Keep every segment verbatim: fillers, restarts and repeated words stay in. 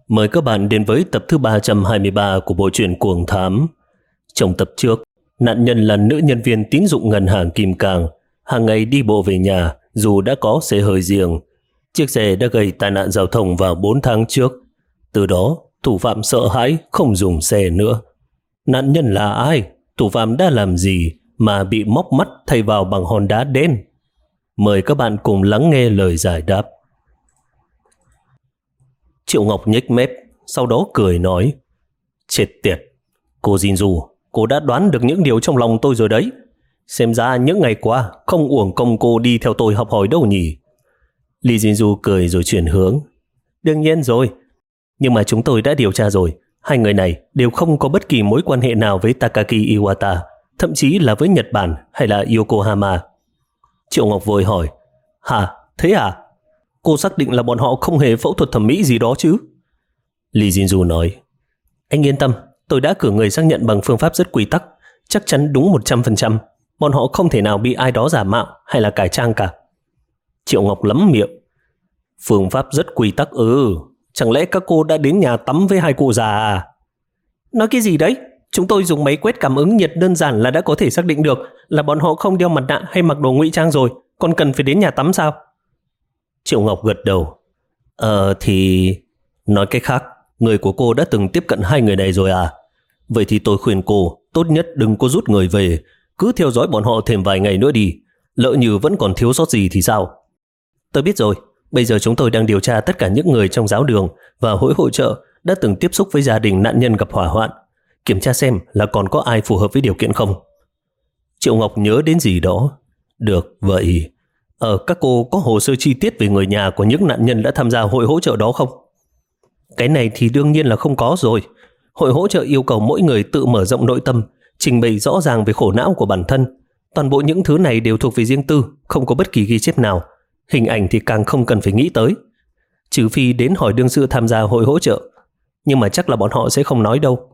Mời các bạn đến với tập thứ ba trăm hai mươi ba của bộ truyện Cuồng Thám. Trong tập trước, nạn nhân là nữ nhân viên tín dụng ngân hàng Kim Cang, hàng ngày đi bộ về nhà dù đã có xe hơi riêng. Chiếc xe đã gây tai nạn giao thông vào bốn tháng trước. Từ đó, thủ phạm sợ hãi không dùng xe nữa. Nạn nhân là ai? Thủ phạm đã làm gì mà bị móc mắt thay vào bằng hòn đá đen? Mời các bạn cùng lắng nghe lời giải đáp. Triệu Ngọc nhếch mép, sau đó cười nói: Chết tiệt, cô Jinju, cô đã đoán được những điều trong lòng tôi rồi đấy. Xem ra những ngày qua không uổng công cô đi theo tôi học hỏi đâu nhỉ. Lee Jinju cười rồi chuyển hướng: Đương nhiên rồi, nhưng mà chúng tôi đã điều tra rồi. Hai người này đều không có bất kỳ mối quan hệ nào với Takaki Iwata, thậm chí là với Nhật Bản hay là Yokohama. Triệu Ngọc vội hỏi: Hả, thế à? Cô xác định là bọn họ không hề phẫu thuật thẩm mỹ gì đó chứ? Lee Jinju nói: Anh yên tâm, tôi đã cử người xác nhận bằng phương pháp rất quy tắc, chắc chắn đúng một trăm phần trăm. Bọn họ không thể nào bị ai đó giả mạo hay là cải trang cả. Triệu Ngọc lắm miệng: Phương pháp rất quy tắc ư? Chẳng lẽ các cô đã đến nhà tắm với hai cụ già à? Nói cái gì đấy? Chúng tôi dùng máy quét cảm ứng nhiệt đơn giản là đã có thể xác định được là bọn họ không đeo mặt nạ hay mặc đồ ngụy trang rồi, còn cần phải đến nhà tắm sao? Triệu Ngọc gật đầu: Ờ thì... Nói cách khác, người của cô đã từng tiếp cận hai người này rồi à? Vậy thì tôi khuyên cô tốt nhất đừng có rút người về, cứ theo dõi bọn họ thêm vài ngày nữa đi. Lỡ như vẫn còn thiếu sót gì thì sao? Tôi biết rồi. Bây giờ chúng tôi đang điều tra tất cả những người trong giáo đường và hội hỗ trợ đã từng tiếp xúc với gia đình nạn nhân gặp hỏa hoạn, kiểm tra xem là còn có ai phù hợp với điều kiện không. Triệu Ngọc nhớ đến gì đó. Được, vậy Ờ, các cô có hồ sơ chi tiết về người nhà của những nạn nhân đã tham gia hội hỗ trợ đó không? Cái này thì đương nhiên là không có rồi. Hội hỗ trợ yêu cầu mỗi người tự mở rộng nội tâm, trình bày rõ ràng về khổ não của bản thân. Toàn bộ những thứ này đều thuộc về riêng tư, không có bất kỳ ghi chép nào. Hình ảnh thì càng không cần phải nghĩ tới. Trừ phi đến hỏi đương sự tham gia hội hỗ trợ. Nhưng mà chắc là bọn họ sẽ không nói đâu.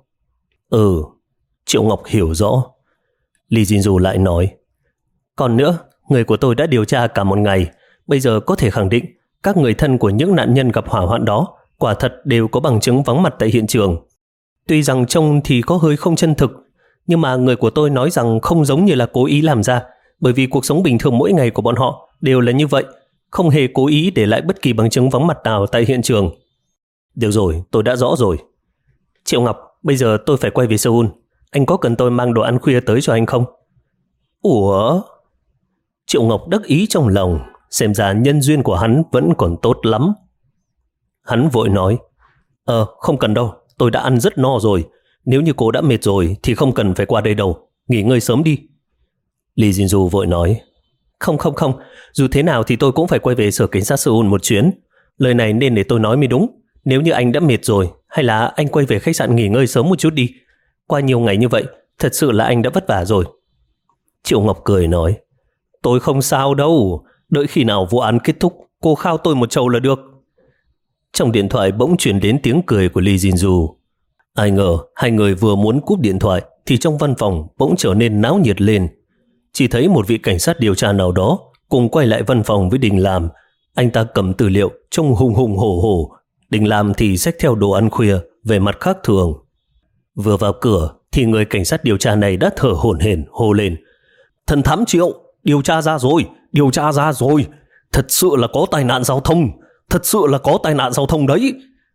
Ừ, Triệu Ngọc hiểu rõ. Lee Jinju lại nói: Còn nữa, người của tôi đã điều tra cả một ngày. Bây giờ có thể khẳng định các người thân của những nạn nhân gặp hỏa hoạn đó quả thật đều có bằng chứng vắng mặt tại hiện trường. Tuy rằng trông thì có hơi không chân thực, nhưng mà người của tôi nói rằng không giống như là cố ý làm ra, bởi vì cuộc sống bình thường mỗi ngày của bọn họ đều là như vậy, không hề cố ý để lại bất kỳ bằng chứng vắng mặt nào tại hiện trường. Được rồi, tôi đã rõ rồi. Triệu Ngọc, bây giờ tôi phải quay về Seoul. Anh có cần tôi mang đồ ăn khuya tới cho anh không? Ủa? Triệu Ngọc đắc ý trong lòng, xem ra nhân duyên của hắn vẫn còn tốt lắm. Hắn vội nói: Ờ, không cần đâu, tôi đã ăn rất no rồi. Nếu như cô đã mệt rồi thì không cần phải qua đây đâu, nghỉ ngơi sớm đi. Lee Jinju vội nói: Không không không, dù thế nào thì tôi cũng phải quay về sở cảnh sát Seoul một chuyến. Lời này nên để tôi nói mới đúng. Nếu như anh đã mệt rồi, hay là anh quay về khách sạn nghỉ ngơi sớm một chút đi. Qua nhiều ngày như vậy, thật sự là anh đã vất vả rồi. Triệu Ngọc cười nói: Tôi không sao đâu, đợi khi nào vụ án kết thúc, cô khao tôi một chầu là được. Trong điện thoại bỗng truyền đến tiếng cười của Lee Jinju. Ai ngờ hai người vừa muốn cúp điện thoại thì trong văn phòng bỗng trở nên náo nhiệt lên. Chỉ thấy một vị cảnh sát điều tra nào đó cùng quay lại văn phòng với Đình Lam. Anh ta cầm tư liệu trông hùng hùng hổ hổ. Đình Lam thì xách theo đồ ăn khuya, về mặt khác thường. Vừa vào cửa thì người cảnh sát điều tra này đã thở hổn hển hô lên: Thần thám Triệu, điều tra ra rồi, điều tra ra rồi. Thật sự là có tai nạn giao thông, thật sự là có tai nạn giao thông đấy.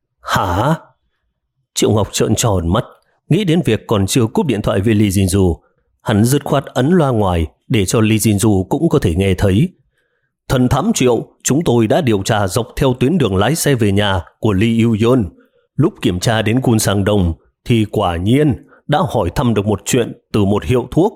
Hả? Triệu Ngọc trợn tròn mắt, nghĩ đến việc còn chưa cúp điện thoại với Lee Jinju. Hắn dứt khoát ấn loa ngoài để cho Lee Jinju cũng có thể nghe thấy. Thần thám Triệu, chúng tôi đã điều tra dọc theo tuyến đường lái xe về nhà của Lee Yu-yeon. Lúc kiểm tra đến Kun Sang Đông thì quả nhiên đã hỏi thăm được một chuyện từ một hiệu thuốc.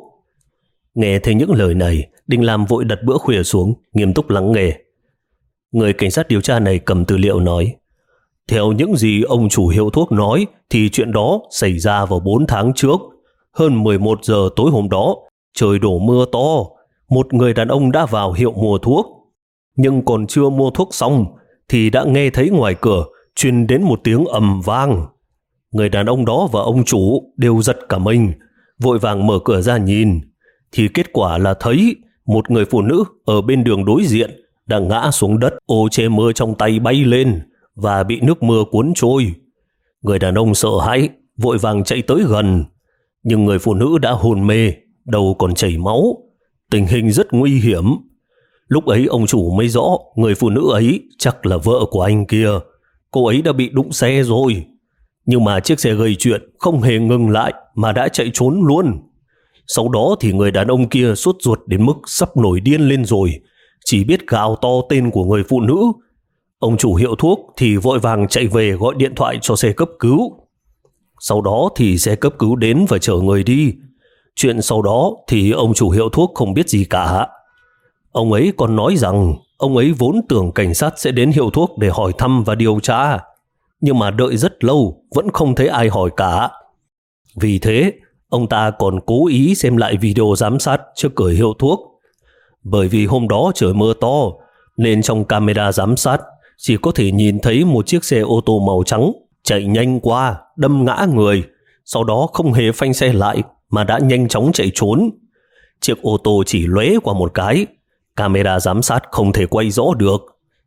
Nghe thấy những lời này, Đinh Lam vội đặt bữa khuya xuống, nghiêm túc lắng nghe. Người cảnh sát điều tra này cầm tư liệu nói: Theo những gì ông chủ hiệu thuốc nói thì chuyện đó xảy ra vào bốn tháng trước. Hơn mười một giờ tối hôm đó, trời đổ mưa to. Một người đàn ông đã vào hiệu mua thuốc. Nhưng còn chưa mua thuốc xong thì đã nghe thấy ngoài cửa truyền đến một tiếng ầm vang. Người đàn ông đó và ông chủ đều giật cả mình, vội vàng mở cửa ra nhìn. Thì kết quả là thấy một người phụ nữ ở bên đường đối diện đang ngã xuống đất, ô che mưa trong tay bay lên và bị nước mưa cuốn trôi. Người đàn ông sợ hãi, vội vàng chạy tới gần. Nhưng người phụ nữ đã hôn mê, đầu còn chảy máu. Tình hình rất nguy hiểm. Lúc ấy ông chủ mới rõ người phụ nữ ấy chắc là vợ của anh kia. Cô ấy đã bị đụng xe rồi. Nhưng mà chiếc xe gây chuyện không hề ngừng lại mà đã chạy trốn luôn. Sau đó thì người đàn ông kia sốt ruột đến mức sắp nổi điên lên rồi, chỉ biết gào to tên của người phụ nữ. Ông chủ hiệu thuốc thì vội vàng chạy về gọi điện thoại cho xe cấp cứu. Sau đó thì xe cấp cứu đến và chở người đi. Chuyện sau đó thì ông chủ hiệu thuốc không biết gì cả. Ông ấy còn nói rằng ông ấy vốn tưởng cảnh sát sẽ đến hiệu thuốc để hỏi thăm và điều tra. Nhưng mà đợi rất lâu vẫn không thấy ai hỏi cả. Vì thế, ông ta còn cố ý xem lại video giám sát trước cửa hiệu thuốc. Bởi vì hôm đó trời mưa to, nên trong camera giám sát chỉ có thể nhìn thấy một chiếc xe ô tô màu trắng chạy nhanh qua, đâm ngã người, sau đó không hề phanh xe lại mà đã nhanh chóng chạy trốn. Chiếc ô tô chỉ lóe qua một cái, camera giám sát không thể quay rõ được.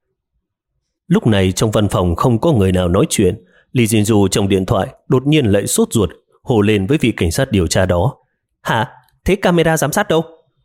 Lúc này trong văn phòng không có người nào nói chuyện. Lee Jin-ju trong điện thoại đột nhiên lại sốt ruột, hô lên với vị cảnh sát điều tra đó. Hả? Thế camera giám sát đâu?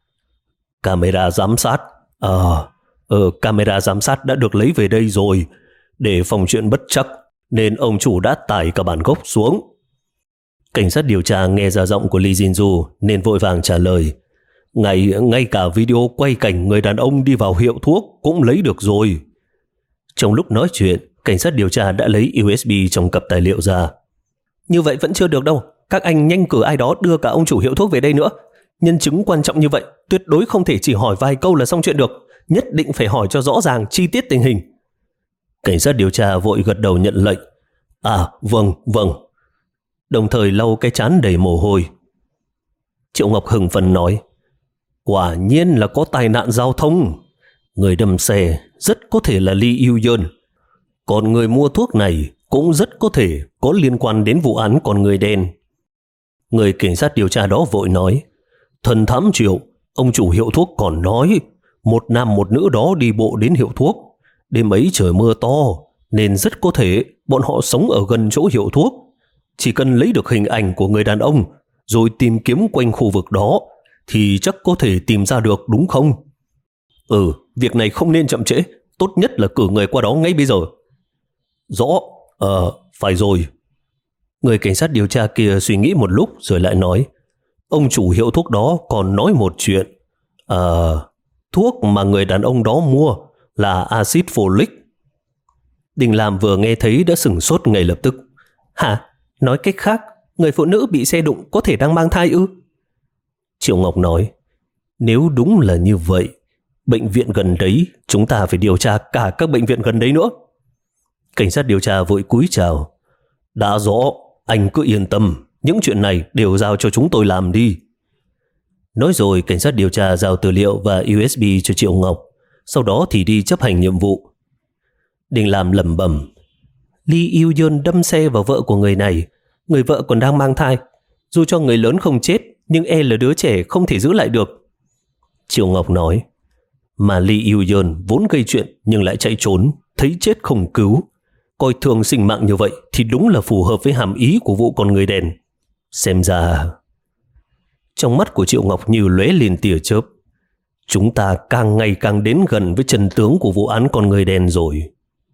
Camera giám sát? Ờ, ờ, camera giám sát đã được lấy về đây rồi. Để phòng chuyện bất trắc, nên ông chủ đã tải cả bản gốc xuống. Cảnh sát điều tra nghe ra giọng của Lee Jin-ju nên vội vàng trả lời. Ngay, ngay cả video quay cảnh người đàn ông đi vào hiệu thuốc cũng lấy được rồi. Trong lúc nói chuyện, cảnh sát điều tra đã lấy u ét bê trong cặp tài liệu ra. Như vậy vẫn chưa được đâu. Các anh nhanh cử ai đó đưa cả ông chủ hiệu thuốc về đây nữa. Nhân chứng quan trọng như vậy, tuyệt đối không thể chỉ hỏi vài câu là xong chuyện được. Nhất định phải hỏi cho rõ ràng chi tiết tình hình. Cảnh sát điều tra vội gật đầu nhận lệnh. À, vâng, vâng. Đồng thời lau cái trán đầy mồ hôi. Triệu Ngọc hừng phấn nói. Quả nhiên là có tai nạn giao thông. Người đâm xe rất có thể là Lee Yu-yeon. Còn người mua thuốc này cũng rất có thể có liên quan đến vụ án con người đen. Người cảnh sát điều tra đó vội nói. Thần thám Triệu, ông chủ hiệu thuốc còn nói một nam một nữ đó đi bộ đến hiệu thuốc. Đêm ấy trời mưa to nên rất có thể bọn họ sống ở gần chỗ hiệu thuốc. Chỉ cần lấy được hình ảnh của người đàn ông rồi tìm kiếm quanh khu vực đó thì chắc có thể tìm ra được, đúng không? Ừ, việc này không nên chậm trễ. Tốt nhất là cử người qua đó ngay bây giờ. Rõ, ờ, phải rồi. Người cảnh sát điều tra kia suy nghĩ một lúc rồi lại nói. Ông chủ hiệu thuốc đó còn nói một chuyện. Ờ, thuốc mà người đàn ông đó mua là axit folic. Đình Lam vừa nghe thấy đã sửng sốt ngay lập tức. Hả? Nói cách khác, người phụ nữ bị xe đụng có thể đang mang thai ư? Triệu Ngọc nói. Nếu đúng là như vậy, bệnh viện gần đấy chúng ta phải điều tra cả các bệnh viện gần đấy nữa. Cảnh sát điều tra vội cúi chào. Đã rõ, anh cứ yên tâm, những chuyện này đều giao cho chúng tôi làm đi. Nói rồi cảnh sát điều tra giao tư liệu và u ét bê cho Triệu Ngọc, sau đó thì đi chấp hành nhiệm vụ. Đình Lam lẩm bẩm. Lee Yu-yeon đâm xe vào vợ của người này, người vợ còn đang mang thai. Dù cho người lớn không chết, nhưng e là đứa trẻ không thể giữ lại được. Triệu Ngọc nói. Mà Lee Yu-yeon vốn gây chuyện nhưng lại chạy trốn, thấy chết không cứu. Coi thường sinh mạng như vậy thì đúng là phù hợp với hàm ý của vụ con người đen. Xem ra... Trong mắt của Triệu Ngọc như lóe lên tia chớp. Chúng ta càng ngày càng đến gần với chân tướng của vụ án con người đen rồi.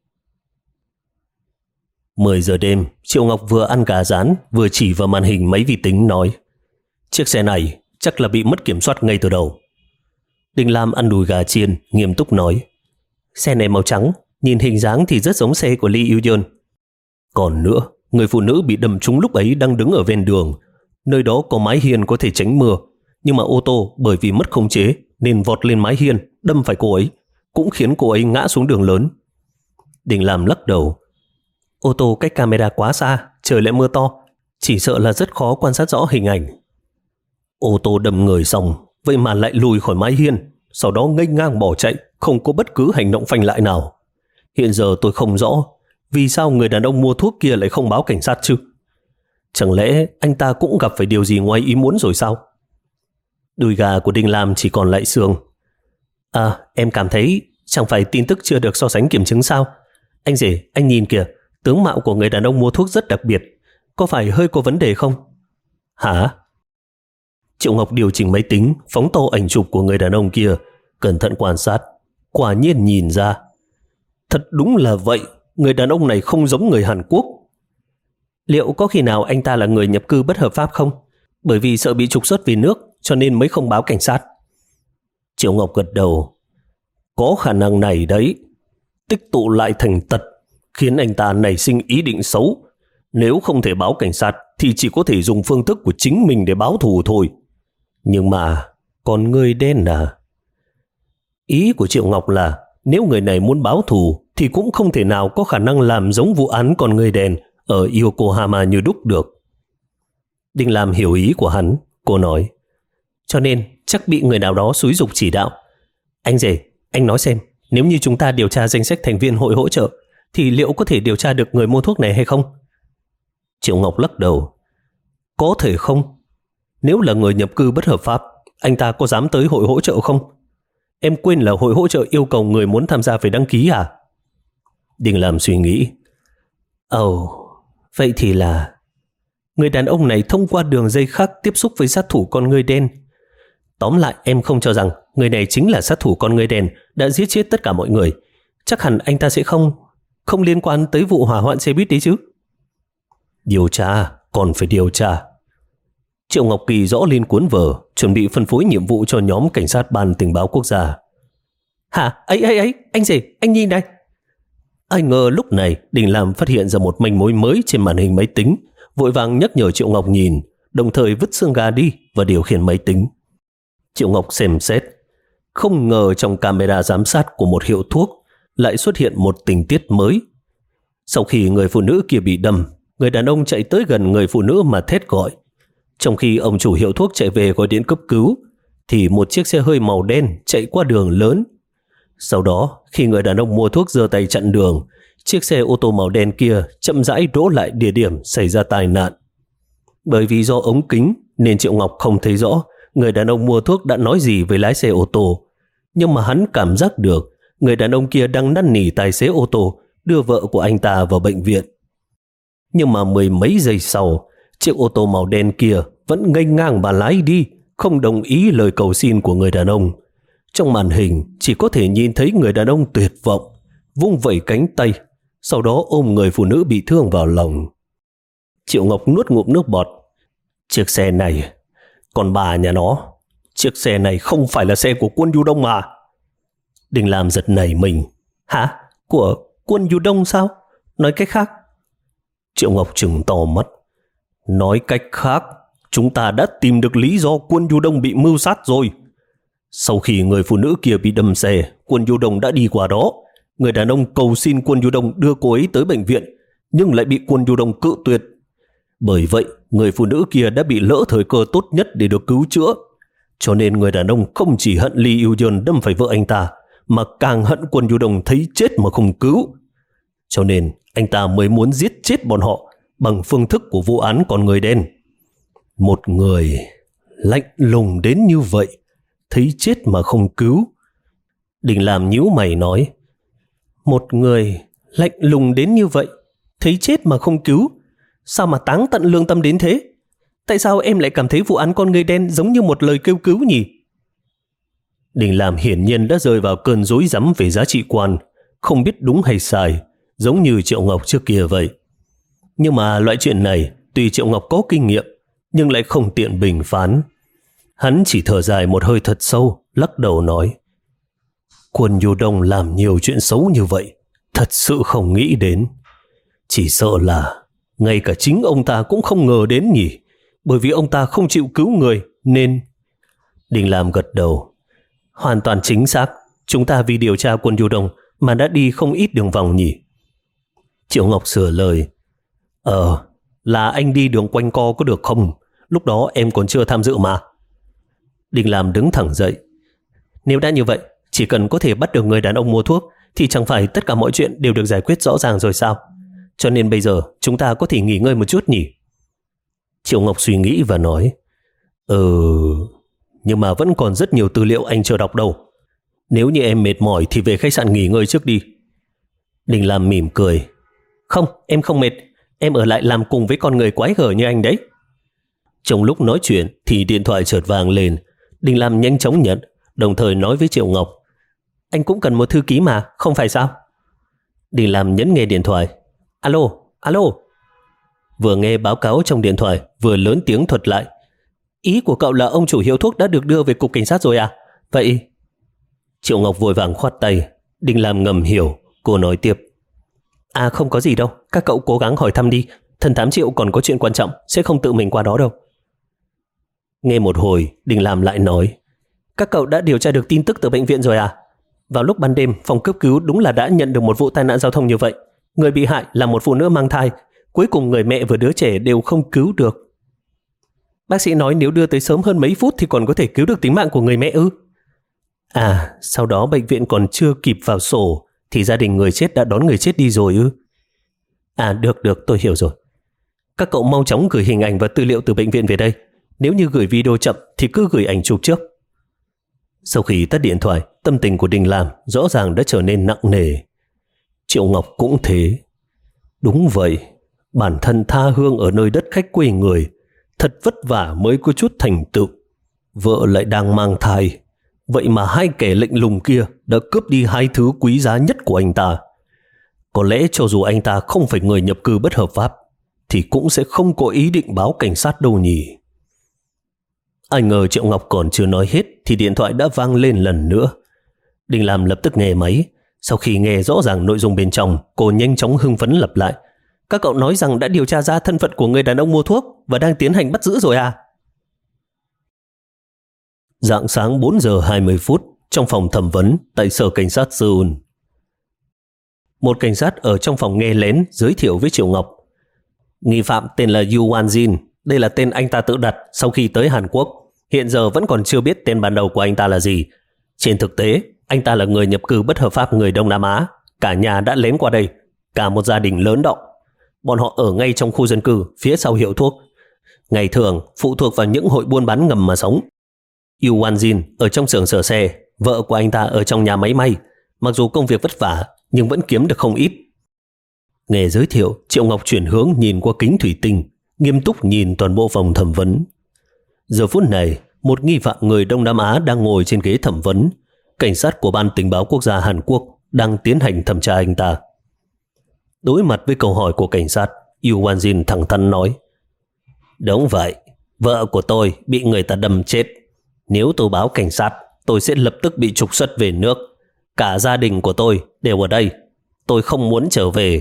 mười giờ đêm, Triệu Ngọc vừa ăn gà rán vừa chỉ vào màn hình máy vi tính nói. Chiếc xe này chắc là bị mất kiểm soát ngay từ đầu. Đình Lam ăn đùi gà chiên, nghiêm túc nói. Xe này màu trắng, nhìn hình dáng thì rất giống xe của Lee Yu-yeon. Còn nữa, người phụ nữ bị đâm trúng lúc ấy đang đứng ở ven đường. Nơi đó có mái hiên có thể tránh mưa, nhưng mà ô tô bởi vì mất khống chế nên vọt lên mái hiên, đâm phải cô ấy, cũng khiến cô ấy ngã xuống đường lớn. Đình Lam lắc đầu. Ô tô cách camera quá xa, trời lại mưa to, chỉ sợ là rất khó quan sát rõ hình ảnh. Ô tô đâm người xong, vậy mà lại lùi khỏi mái hiên, sau đó nghênh ngang bỏ chạy, không có bất cứ hành động phanh lại nào. Hiện giờ tôi không rõ vì sao người đàn ông mua thuốc kia lại không báo cảnh sát chứ. Chẳng lẽ anh ta cũng gặp phải điều gì ngoài ý muốn rồi sao? Đùi gà của Đinh Lam chỉ còn lại xương. À, em cảm thấy chẳng phải tin tức chưa được so sánh kiểm chứng sao? Anh rể, anh nhìn kìa, Tướng mạo của người đàn ông mua thuốc rất đặc biệt, có phải hơi có vấn đề không? Hả? Triệu Ngọc điều chỉnh máy tính, phóng to ảnh chụp của người đàn ông kia, cẩn thận quan sát. Quả nhiên nhìn ra. Thật đúng là vậy, người đàn ông này không giống người Hàn Quốc. Liệu có khi nào anh ta là người nhập cư bất hợp pháp không? Bởi vì sợ bị trục xuất về nước cho nên mới không báo cảnh sát. Triệu Ngọc gật đầu. Có khả năng này đấy. Tích tụ lại thành tật, khiến anh ta nảy sinh ý định xấu. Nếu không thể báo cảnh sát thì chỉ có thể dùng phương thức của chính mình để báo thù thôi. Nhưng mà còn người đen à? Ý của Triệu Ngọc là nếu người này muốn báo thù thì cũng không thể nào có khả năng làm giống vụ án con người đen ở Yokohama như đúc được. Đinh Lam hiểu ý của hắn. Cô nói, cho nên chắc bị người nào đó xúi giục chỉ đạo. Anh rể, anh nói xem, nếu như chúng ta điều tra danh sách thành viên hội hỗ trợ thì liệu có thể điều tra được người mua thuốc này hay không? Triệu Ngọc lắc đầu. Có thể không. Nếu là người nhập cư bất hợp pháp, anh ta có dám tới hội hỗ trợ không? Em quên là hội hỗ trợ yêu cầu người muốn tham gia phải đăng ký à? Đinh Lam suy nghĩ. Ồ, oh, vậy thì là người đàn ông này thông qua đường dây khác tiếp xúc với sát thủ con người đen. Tóm lại, em không cho rằng người này chính là sát thủ con người đen đã giết chết tất cả mọi người. Chắc hẳn anh ta sẽ không không liên quan tới vụ hỏa hoạn xe buýt đấy chứ. Điều tra, còn phải điều tra. Triệu Ngọc Kỳ rõ lên cuốn vở, chuẩn bị phân phối nhiệm vụ cho nhóm cảnh sát ban tình báo quốc gia. Hả? Ấy ấy ấy, anh rể, anh nhìn đây. Ai ngờ lúc này Đình Lam phát hiện ra một manh mối mới trên màn hình máy tính, vội vàng nhắc nhở Triệu Ngọc nhìn, đồng thời vứt xương gà đi và điều khiển máy tính. Triệu Ngọc xem xét, không ngờ trong camera giám sát của một hiệu thuốc lại xuất hiện một tình tiết mới. Sau khi người phụ nữ kia bị đâm, người đàn ông chạy tới gần người phụ nữ mà thét gọi. Trong khi ông chủ hiệu thuốc chạy về gọi điện cấp cứu, thì một chiếc xe hơi màu đen chạy qua đường lớn. Sau đó, khi người đàn ông mua thuốc giơ tay chặn đường, chiếc xe ô tô màu đen kia chậm rãi đỗ lại địa điểm xảy ra tai nạn. Bởi vì do ống kính nên Triệu Ngọc không thấy rõ người đàn ông mua thuốc đã nói gì với lái xe ô tô. Nhưng mà hắn cảm giác được người đàn ông kia đang năn nỉ tài xế ô tô đưa vợ của anh ta vào bệnh viện. Nhưng mà mười mấy giây sau, chiếc ô tô màu đen kia vẫn nghênh ngang mà lái đi, không đồng ý lời cầu xin của người đàn ông. Trong màn hình chỉ có thể nhìn thấy người đàn ông tuyệt vọng, vung vẩy cánh tay, sau đó ôm người phụ nữ bị thương vào lòng. Triệu Ngọc nuốt ngụm nước bọt. Chiếc xe này, còn bà nhà nó, chiếc xe này không phải là xe của Quân Du Đông mà. Đình Lam giật nảy mình. Hả? Của Quân Du Đông sao? Nói cách khác? Triệu Ngọc trừng to mắt. Nói cách khác, chúng ta đã tìm được lý do Quân Du Đông bị mưu sát rồi. Sau khi người phụ nữ kia bị đâm xe, Quân Du Đông đã đi qua đó. Người đàn ông cầu xin Quân Du Đông đưa cô ấy tới bệnh viện, nhưng lại bị Quân Du Đông cự tuyệt. Bởi vậy, người phụ nữ kia đã bị lỡ thời cơ tốt nhất để được cứu chữa. Cho nên người đàn ông không chỉ hận Lee Yêu Yeon đâm phải vợ anh ta, mà càng hận Quân Du Đông thấy chết mà không cứu. Cho nên anh ta mới muốn giết chết bọn họ bằng phương thức của vụ án con người đen. Một người lạnh lùng đến như vậy, thấy chết mà không cứu. Đình Lam nhíu mày nói, một người lạnh lùng đến như vậy, thấy chết mà không cứu, sao mà táng tận lương tâm đến thế? Tại sao em lại cảm thấy vụ án con người đen giống như một lời kêu cứu nhỉ? Đình Lam hiển nhiên đã rơi vào cơn rối rắm về giá trị quan, không biết đúng hay sai, giống như Triệu Ngọc trước kia vậy. Nhưng mà loại chuyện này, tuy Triệu Ngọc có kinh nghiệm, nhưng lại không tiện bình phán. Hắn chỉ thở dài một hơi thật sâu, lắc đầu nói, Quân Du Đông làm nhiều chuyện xấu như vậy, thật sự không nghĩ đến. Chỉ sợ là ngay cả chính ông ta cũng không ngờ đến nhỉ, bởi vì ông ta không chịu cứu người nên... Đình Lam gật đầu. Hoàn toàn chính xác, chúng ta vì điều tra Quân Du Đông mà đã đi không ít đường vòng nhỉ. Triệu Ngọc sửa lời, Ờ, là anh đi đường quanh co có được không? Lúc đó em còn chưa tham dự mà. Đình Lam đứng thẳng dậy. Nếu đã như vậy, chỉ cần có thể bắt được người đàn ông mua thuốc thì chẳng phải tất cả mọi chuyện đều được giải quyết rõ ràng rồi sao? Cho nên bây giờ chúng ta có thể nghỉ ngơi một chút nhỉ? Triệu Ngọc suy nghĩ và nói, Ừ, nhưng mà vẫn còn rất nhiều tư liệu anh chưa đọc đâu. Nếu như em mệt mỏi thì về khách sạn nghỉ ngơi trước đi. Đình Lam mỉm cười. Không, em không mệt. Em ở lại làm cùng với con người quái gở như anh đấy. Trong lúc nói chuyện thì điện thoại chợt vang lên. Đình Lam nhanh chóng nhận, đồng thời nói với Triệu Ngọc: Anh cũng cần một thư ký mà, không phải sao? Đình Lam nhấn nghe điện thoại. Alo, alo. Vừa nghe báo cáo trong điện thoại, vừa lớn tiếng thuật lại: Ý của cậu là ông chủ hiệu thuốc đã được đưa về cục cảnh sát rồi à? Vậy... Triệu Ngọc vội vàng khoát tay. Đình Lam ngầm hiểu. Cô nói tiếp: À không có gì đâu, các cậu cố gắng hỏi thăm đi. Thần thám Triệu còn có chuyện quan trọng, sẽ không tự mình qua đó đâu. Nghe một hồi, Đình Lam lại nói: Các cậu đã điều tra được tin tức từ bệnh viện rồi à? Vào lúc ban đêm, phòng cấp cứu đúng là đã nhận được một vụ tai nạn giao thông như vậy. Người bị hại là một phụ nữ mang thai. Cuối cùng người mẹ và đứa trẻ đều không cứu được. Bác sĩ nói nếu đưa tới sớm hơn mấy phút thì còn có thể cứu được tính mạng của người mẹ ư? À, sau đó bệnh viện còn chưa kịp vào sổ thì gia đình người chết đã đón người chết đi rồi ư? À được được, tôi hiểu rồi. Các cậu mau chóng gửi hình ảnh và tư liệu từ bệnh viện về đây. Nếu như gửi video chậm thì cứ gửi ảnh chụp trước. Sau khi tắt điện thoại, tâm tình của Đình Lam rõ ràng đã trở nên nặng nề. Triệu Ngọc cũng thế. Đúng vậy, bản thân tha hương ở nơi đất khách quê người, thật vất vả mới có chút thành tựu. Vợ lại đang mang thai. Vậy mà hai kẻ lạnh lùng kia đã cướp đi hai thứ quý giá nhất của anh ta. Có lẽ cho dù anh ta không phải người nhập cư bất hợp pháp thì cũng sẽ không có ý định báo cảnh sát đâu nhỉ. Ai ngờ Triệu Ngọc còn chưa nói hết thì điện thoại đã vang lên lần nữa. Đình Lam lập tức nghe máy. Sau khi nghe rõ ràng nội dung bên trong, cô nhanh chóng hưng phấn lặp lại: Các cậu nói rằng đã điều tra ra thân phận của người đàn ông mua thuốc và đang tiến hành bắt giữ rồi à? Rạng sáng bốn giờ hai mươi phút, trong phòng thẩm vấn tại sở cảnh sát Seoul. Một cảnh sát ở trong phòng nghe lén giới thiệu với Triệu Ngọc: Nghi phạm tên là Yu Wanjin. Đây là tên anh ta tự đặt sau khi tới Hàn Quốc. Hiện giờ vẫn còn chưa biết tên ban đầu của anh ta là gì. Trên thực tế, anh ta là người nhập cư bất hợp pháp người Đông Nam Á. Cả nhà đã lén qua đây, cả một gia đình lớn đó. Bọn họ ở ngay trong khu dân cư phía sau hiệu thuốc. Ngày thường phụ thuộc vào những hội buôn bán ngầm mà sống. Yu Wanjin ở trong xưởng sửa xe, vợ của anh ta ở trong nhà máy may. Mặc dù công việc vất vả nhưng vẫn kiếm được không ít. Nghe giới thiệu, Triệu Ngọc chuyển hướng nhìn qua kính thủy tinh, nghiêm túc nhìn toàn bộ phòng thẩm vấn. Giờ phút này, một nghi phạm người Đông Nam Á đang ngồi trên ghế thẩm vấn. Cảnh sát của Ban Tình báo Quốc gia Hàn Quốc đang tiến hành thẩm tra anh ta. Đối mặt với câu hỏi của cảnh sát, Yu Wanjin thẳng thắn nói: Đúng vậy, vợ của tôi bị người ta đâm chết. Nếu tôi báo cảnh sát, tôi sẽ lập tức bị trục xuất về nước. Cả gia đình của tôi đều ở đây. Tôi không muốn trở về.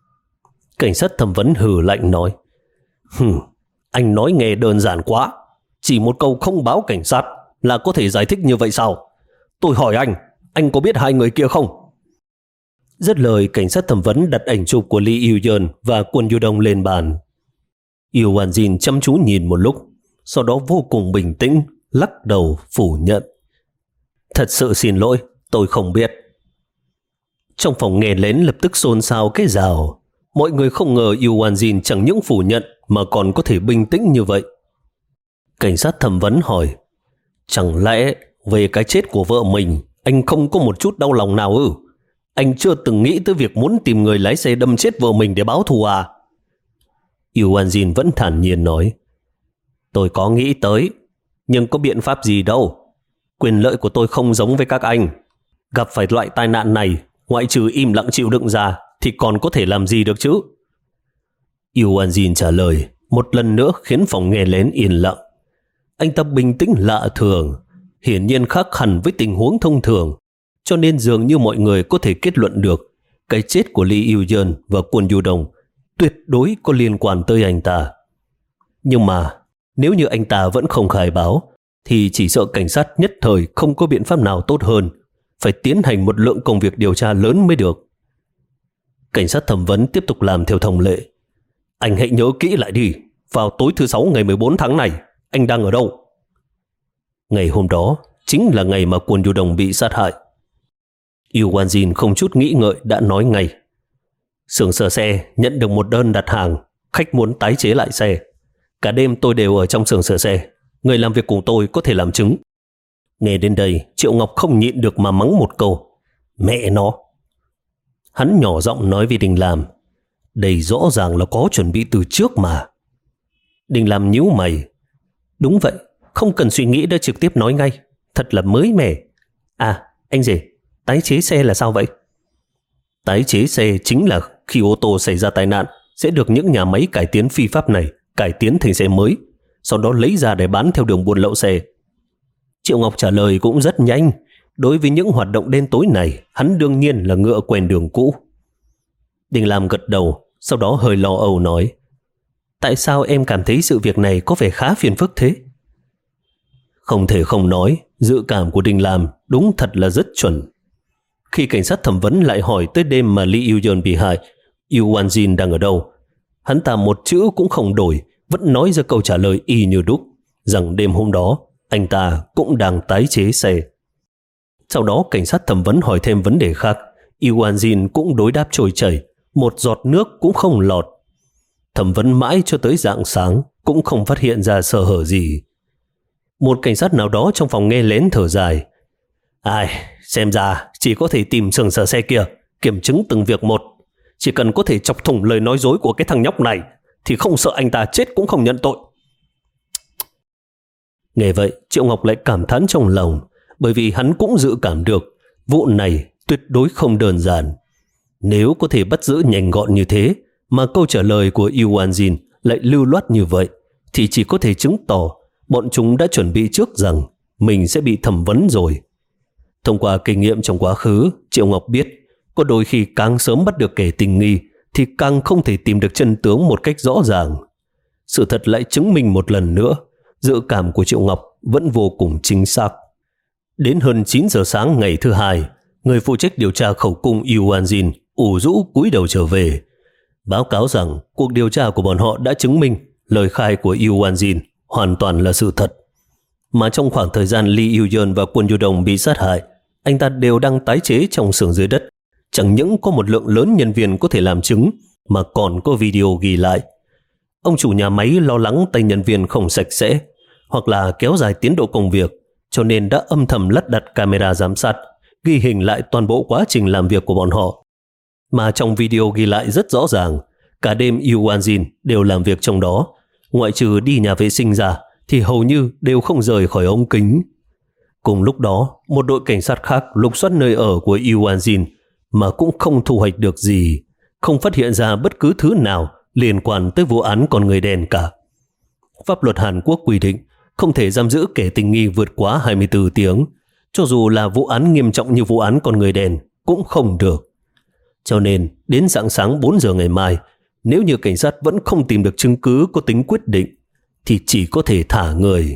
Cảnh sát thẩm vấn hừ lạnh nói: Hừm, anh nói nghe đơn giản quá. Chỉ một câu không báo cảnh sát là có thể giải thích như vậy sao? Tôi hỏi anh, anh có biết hai người kia không? Dứt lời, cảnh sát thẩm vấn đặt ảnh chụp của Lee Yu-yeon và Kwon Yu-dong lên bàn. Yu Wanjin chăm chú nhìn một lúc, sau đó vô cùng bình tĩnh lắc đầu phủ nhận: Thật sự xin lỗi, tôi không biết. Trong phòng nghe lén lập tức xôn xao cái rào. Mọi người không ngờ Yu Wanjin chẳng những phủ nhận mà còn có thể bình tĩnh như vậy. Cảnh sát thẩm vấn hỏi: Chẳng lẽ về cái chết của vợ mình anh không có một chút đau lòng nào ư? Anh chưa từng nghĩ tới việc muốn tìm người lái xe đâm chết vợ mình để báo thù à? Yu Wanjin vẫn thản nhiên nói: Tôi có nghĩ tới, nhưng có biện pháp gì đâu. Quyền lợi của tôi không giống với các anh. Gặp phải loại tai nạn này, ngoại trừ im lặng chịu đựng ra thì còn có thể làm gì được chứ? Yu Wanjin trả lời một lần nữa khiến phòng nghe lén yên lặng. Anh ta bình tĩnh lạ thường, hiển nhiên khác hẳn với tình huống thông thường, cho nên dường như mọi người có thể kết luận được cái chết của Lee Yu-yeon và Kwon Yu-dong tuyệt đối có liên quan tới anh ta. Nhưng mà nếu như anh ta vẫn không khai báo thì chỉ sợ cảnh sát nhất thời không có biện pháp nào tốt hơn, phải tiến hành một lượng công việc điều tra lớn mới được. Cảnh sát thẩm vấn tiếp tục làm theo thông lệ: Anh hãy nhớ kỹ lại đi, vào tối thứ sáu ngày mười bốn tháng này, anh đang ở đâu? Ngày hôm đó chính là ngày mà Kwon Yu-dong bị sát hại. Yu Wanjin không chút nghĩ ngợi đã nói ngay: Xưởng sửa xe nhận được một đơn đặt hàng, khách muốn tái chế lại xe. Cả đêm tôi đều ở trong xưởng sửa xe, người làm việc cùng tôi có thể làm chứng. Nghe đến đây, Triệu Ngọc không nhịn được mà mắng một câu: Mẹ nó! Hắn nhỏ giọng nói với Đình Lam: Đây rõ ràng là có chuẩn bị từ trước mà. Đình Lam nhíu mày. Đúng vậy, không cần suy nghĩ đã trực tiếp nói ngay. Thật là mới mẻ. À, anh rể, tái chế xe là sao vậy? Tái chế xe chính là khi ô tô xảy ra tai nạn sẽ được những nhà máy cải tiến phi pháp này cải tiến thành xe mới, sau đó lấy ra để bán theo đường buôn lậu xe. Triệu Ngọc trả lời cũng rất nhanh. Đối với những hoạt động đen tối này, hắn đương nhiên là ngựa quen đường cũ. Đình Lam gật đầu, sau đó hơi lo âu nói: Tại sao em cảm thấy sự việc này có vẻ khá phiền phức thế? Không thể không nói, dự cảm của Đình Lam đúng thật là rất chuẩn. Khi cảnh sát thẩm vấn lại hỏi tới đêm mà Lee Yoo-yeon bị hại, Yoo Won-jin đang ở đâu, hắn ta một chữ cũng không đổi, vẫn nói ra câu trả lời y như đúc, rằng đêm hôm đó anh ta cũng đang tái chế xe. Sau đó cảnh sát thẩm vấn hỏi thêm vấn đề khác, Yoo Won-jin cũng đối đáp trôi chảy, một giọt nước cũng không lọt. Thẩm vấn mãi cho tới rạng sáng cũng không phát hiện ra sơ hở gì. Một cảnh sát nào đó trong phòng nghe lén thở dài: Ai, xem ra chỉ có thể tìm xưởng sửa xe kia, kiểm chứng từng việc một. Chỉ cần có thể chọc thủng lời nói dối của cái thằng nhóc này thì không sợ anh ta chết cũng không nhận tội. Nghe vậy, Triệu Ngọc lại cảm thán trong lòng, bởi vì hắn cũng dự cảm được vụ này tuyệt đối không đơn giản. Nếu có thể bắt giữ nhanh gọn như thế mà câu trả lời của Yoo Won-jin lại lưu loát như vậy, thì chỉ có thể chứng tỏ bọn chúng đã chuẩn bị trước rằng mình sẽ bị thẩm vấn rồi. Thông qua kinh nghiệm trong quá khứ, Triệu Ngọc biết có đôi khi càng sớm bắt được kẻ tình nghi thì càng không thể tìm được chân tướng một cách rõ ràng. Sự thật lại chứng minh một lần nữa, dự cảm của Triệu Ngọc vẫn vô cùng chính xác. Đến hơn chín giờ sáng ngày thứ hai, người phụ trách điều tra khẩu cung Yoo Won-jin ủ rũ cúi đầu trở về, báo cáo rằng cuộc điều tra của bọn họ đã chứng minh lời khai của Yoo Won-jin hoàn toàn là sự thật. Mà trong khoảng thời gian Lee Yoo-yeon và Kwon Yoo-dong bị sát hại, anh ta đều đang tái chế trong xưởng dưới đất. Chẳng những có một lượng lớn nhân viên có thể làm chứng, mà còn có video ghi lại. Ông chủ nhà máy lo lắng tay nhân viên không sạch sẽ, hoặc là kéo dài tiến độ công việc, cho nên đã âm thầm lắp đặt camera giám sát, ghi hình lại toàn bộ quá trình làm việc của bọn họ. Mà trong video ghi lại rất rõ ràng, cả đêm Yoo Won-jin đều làm việc trong đó, ngoại trừ đi nhà vệ sinh ra thì hầu như đều không rời khỏi ống kính. Cùng lúc đó, một đội cảnh sát khác lục soát nơi ở của Yoo Won-jin mà cũng không thu hoạch được gì, không phát hiện ra bất cứ thứ nào liên quan tới vụ án con người đen cả. Pháp luật Hàn Quốc quy định không thể giam giữ kẻ tình nghi vượt quá hai mươi tư tiếng, cho dù là vụ án nghiêm trọng như vụ án con người đen cũng không được. Cho nên, đến rạng sáng bốn giờ ngày mai, nếu như cảnh sát vẫn không tìm được chứng cứ có tính quyết định, thì chỉ có thể thả người.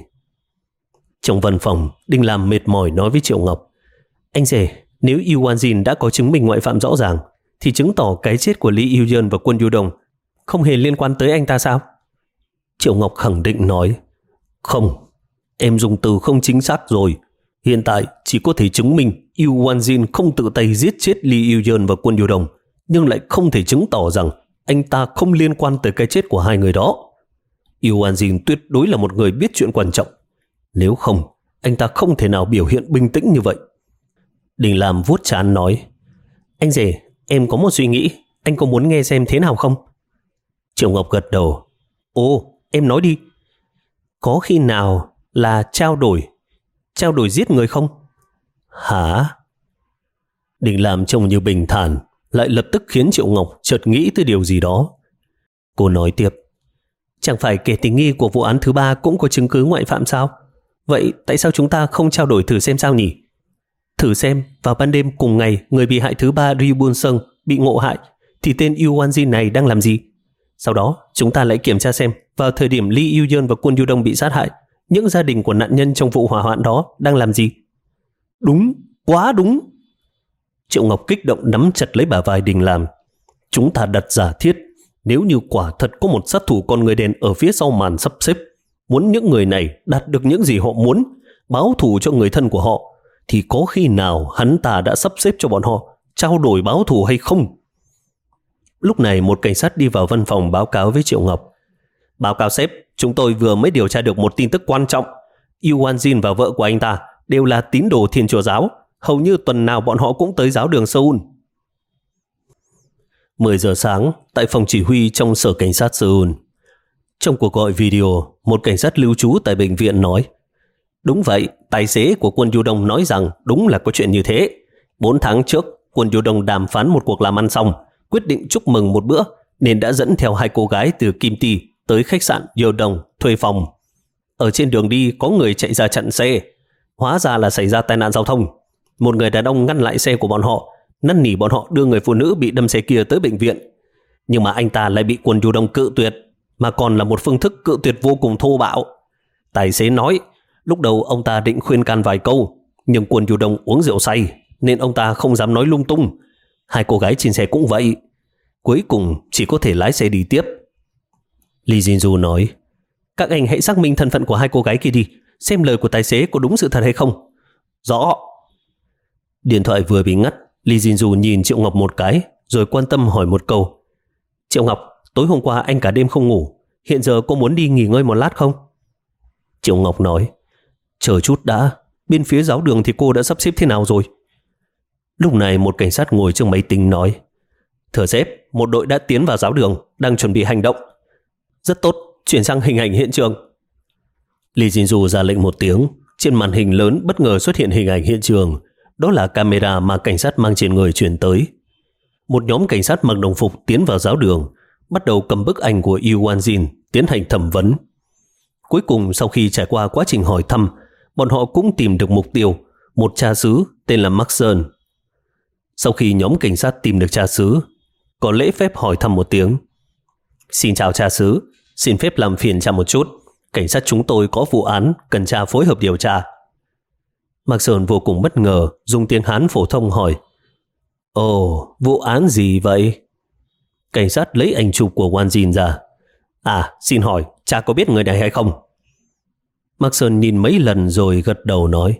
Trong văn phòng, Đình Lam mệt mỏi nói với Triệu Ngọc: Anh rể, nếu Yoo Won-jin đã có chứng minh ngoại phạm rõ ràng, thì chứng tỏ cái chết của Lee Yoo-yeon và Kwon Yoo-dong không hề liên quan tới anh ta sao? Triệu Ngọc khẳng định nói: Không, em dùng từ không chính xác rồi. Hiện tại chỉ có thể chứng minh Yoo Won-jin không tự tay giết chết Lee Yoo-yeon và Kwon Yoo-dong, nhưng lại không thể chứng tỏ rằng anh ta không liên quan tới cái chết của hai người đó. Yoo Won-jin tuyệt đối là một người biết chuyện quan trọng. Nếu không, anh ta không thể nào biểu hiện bình tĩnh như vậy. Đình Lam vuốt trán nói: Anh rể, em có một suy nghĩ, anh có muốn nghe xem thế nào không? Triệu Ngọc gật đầu. Ồ, em nói đi. Có khi nào là trao đổi, trao đổi giết người không? Hả? Đình Lam trông như bình thản, lại lập tức khiến Triệu Ngọc chợt nghĩ tới điều gì đó. Cô nói tiếp: Chẳng phải kẻ tình nghi của vụ án thứ ba cũng có chứng cứ ngoại phạm sao? Vậy tại sao chúng ta không trao đổi thử xem sao nhỉ? Thử xem vào ban đêm cùng ngày người bị hại thứ ba Ri Bun Sung bị ngộ hại thì tên Yoo Won-jin này đang làm gì? Sau đó chúng ta lại kiểm tra xem vào thời điểm Lee Yoo-yeon và Kwon Yoo-dong bị sát hại, những gia đình của nạn nhân trong vụ hỏa hoạn đó đang làm gì? Đúng, quá đúng. Triệu Ngọc kích động nắm chặt lấy bả vai Đình Lam. Chúng ta đặt giả thiết, nếu như quả thật có một sát thủ con người đen ở phía sau màn sắp xếp, muốn những người này đạt được những gì họ muốn, báo thù cho người thân của họ, thì có khi nào hắn ta đã sắp xếp cho bọn họ trao đổi báo thù hay không? Lúc này một cảnh sát đi vào văn phòng báo cáo với Triệu Ngọc. Báo cáo sếp, chúng tôi vừa mới điều tra được một tin tức quan trọng. Yoo Won-jin và vợ của anh ta đều là tín đồ Thiên Chúa giáo. Hầu như tuần nào bọn họ cũng tới giáo đường Seoul. mười giờ sáng, tại phòng chỉ huy trong sở cảnh sát Seoul. Trong cuộc gọi video, một cảnh sát lưu trú tại bệnh viện nói: đúng vậy, tài xế của quân Du Đông nói rằng đúng là có chuyện như thế. Bốn tháng trước, quân Du Đông đàm phán một cuộc làm ăn xong, quyết định chúc mừng một bữa, nên đã dẫn theo hai cô gái từ Kim Ti tới khách sạn Yo Đông thuê phòng. Ở trên đường đi có người chạy ra chặn xe, hóa ra là xảy ra tai nạn giao thông. Một người đàn ông ngăn lại xe của bọn họ, năn nỉ bọn họ đưa người phụ nữ bị đâm xe kia tới bệnh viện. Nhưng mà anh ta lại bị quân Du Đông cự tuyệt, mà còn là một phương thức cự tuyệt vô cùng thô bạo. Tài xế nói lúc đầu ông ta định khuyên can vài câu, nhưng quân Du Đông uống rượu say nên ông ta không dám nói lung tung. Hai cô gái trên xe cũng vậy. Cuối cùng chỉ có thể lái xe đi tiếp. Lee Jin-ju nói: các anh hãy xác minh thân phận của hai cô gái kia đi, xem lời của tài xế có đúng sự thật hay không. Rõ. Điện thoại vừa bị ngắt, Lee Jin-ju nhìn Triệu Ngọc một cái, rồi quan tâm hỏi một câu: Triệu Ngọc, tối hôm qua anh cả đêm không ngủ, hiện giờ cô muốn đi nghỉ ngơi một lát không? Triệu Ngọc nói: chờ chút đã, bên phía giáo đường thì cô đã sắp xếp thế nào rồi? Lúc này một cảnh sát ngồi trước máy tính nói: thưa sếp, một đội đã tiến vào giáo đường, đang chuẩn bị hành động. Rất tốt, chuyển sang hình ảnh hiện trường. Lee Jin-ju ra lệnh một tiếng, trên màn hình lớn bất ngờ xuất hiện hình ảnh hiện trường. Đó là camera mà cảnh sát mang trên người chuyển tới. Một nhóm cảnh sát mặc đồng phục tiến vào giáo đường, bắt đầu cầm bức ảnh của Yu Wan-jin tiến hành thẩm vấn. Cuối cùng sau khi trải qua quá trình hỏi thăm, bọn họ cũng tìm được mục tiêu, một cha xứ tên là Mark Sơn. Sau khi nhóm cảnh sát tìm được cha xứ, có lễ phép hỏi thăm một tiếng: xin chào cha xứ, xin phép làm phiền cha một chút, cảnh sát chúng tôi có vụ án cần cha phối hợp điều tra. Mark Sơn vô cùng bất ngờ, dùng tiếng Hán phổ thông hỏi: ồ, vụ án gì vậy? Cảnh sát lấy ảnh chụp của Wan Jin ra. À, xin hỏi, cha có biết người này hay không? Mark Sơn nhìn mấy lần rồi gật đầu nói: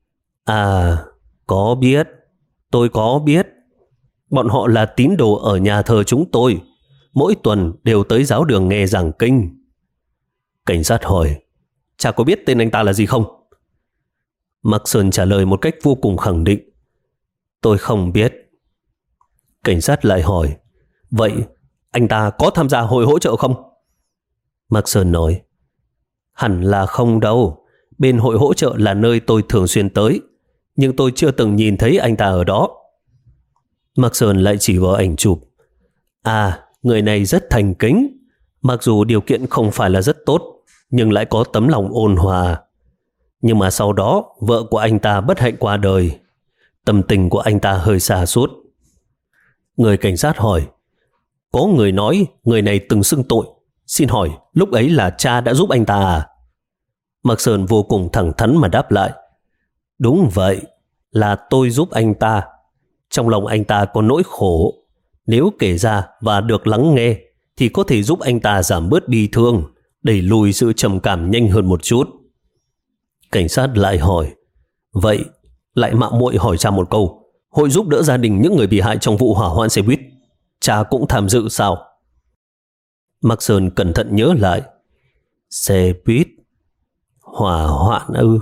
à, có biết, tôi có biết. Bọn họ là tín đồ ở nhà thờ chúng tôi, mỗi tuần đều tới giáo đường nghe giảng kinh. Cảnh sát hỏi: cha có biết tên anh ta là gì không? Mark Sơn trả lời một cách vô cùng khẳng định: tôi không biết. Cảnh sát lại hỏi: vậy anh ta có tham gia hội hỗ trợ không? Mark Sơn nói: hẳn là không đâu, bên hội hỗ trợ là nơi tôi thường xuyên tới, nhưng tôi chưa từng nhìn thấy anh ta ở đó. Mark Sơn lại chỉ vào ảnh chụp: à, người này rất thành kính, mặc dù điều kiện không phải là rất tốt, nhưng lại có tấm lòng ôn hòa. Nhưng mà sau đó vợ của anh ta bất hạnh qua đời, tâm tình của anh ta hơi sa sút. Người cảnh sát hỏi: có người nói người này từng xưng tội, xin hỏi lúc ấy là cha đã giúp anh ta à? Mark Sơn vô cùng thẳng thắn mà đáp lại: đúng vậy, là tôi giúp anh ta. Trong lòng anh ta có nỗi khổ, nếu kể ra và được lắng nghe thì có thể giúp anh ta giảm bớt bi thương, đẩy lùi sự trầm cảm nhanh hơn một chút. Cảnh sát lại hỏi: vậy lại mạo muội hỏi cha một câu, hội giúp đỡ gia đình những người bị hại trong vụ hỏa hoạn xe buýt, cha cũng tham dự sao? Mark Sơn cẩn thận nhớ lại: xe buýt, hỏa hoạn ư?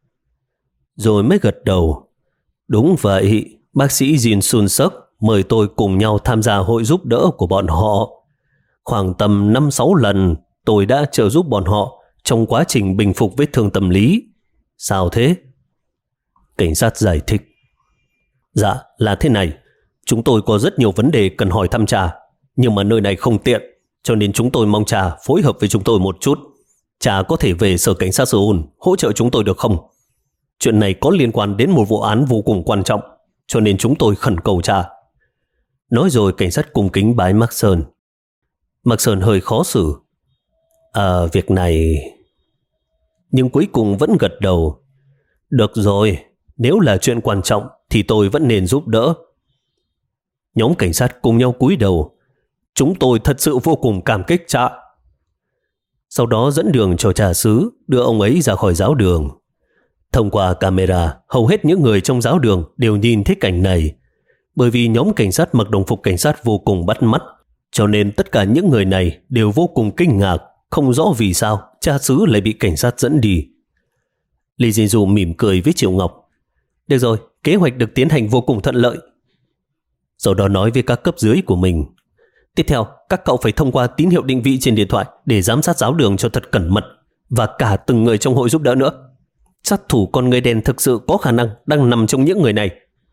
Rồi mới gật đầu: đúng vậy, bác sĩ Jin Sun Suk mời tôi cùng nhau tham gia hội giúp đỡ của bọn họ. Khoảng tầm năm sáu lần tôi đã trợ giúp bọn họ trong quá trình bình phục vết thương tâm lý. Sao thế? Cảnh sát giải thích: dạ, là thế này, chúng tôi có rất nhiều vấn đề cần hỏi thăm cha, nhưng mà nơi này không tiện, cho nên chúng tôi mong cha phối hợp với chúng tôi một chút. Cha có thể về sở cảnh sát Seoul hỗ trợ chúng tôi được không? Chuyện này có liên quan đến một vụ án vô cùng quan trọng, cho nên chúng tôi khẩn cầu cha. Nói rồi cảnh sát cung kính bái Mark Sơn. Mark Sơn hơi khó xử: À, việc này... Nhưng cuối cùng vẫn gật đầu: được rồi, nếu là chuyện quan trọng thì tôi vẫn nên giúp đỡ. Nhóm cảnh sát cùng nhau cúi đầu: chúng tôi thật sự vô cùng cảm kích cha. Sau đó dẫn đường cho cha xứ, đưa ông ấy ra khỏi giáo đường. Thông qua camera, hầu hết những người trong giáo đường đều nhìn thấy cảnh này. Bởi vì nhóm cảnh sát mặc đồng phục cảnh sát vô cùng bắt mắt, cho nên tất cả những người này đều vô cùng kinh ngạc, không rõ vì sao cha xứ lại bị cảnh sát dẫn đi. Lee Jin-ju mỉm cười với Triệu Ngọc: được rồi, kế hoạch được tiến hành vô cùng thuận lợi. Sau đó nói với các cấp dưới của mình, Tiếp theo, các cậu phải thông qua tín hiệu định vị trên điện thoại để giám sát giáo đường cho thật cẩn mật, và cả từng người trong hội giúp đỡ nữa. Sát thủ con người đen thực sự có khả năng đang nằm trong những người này.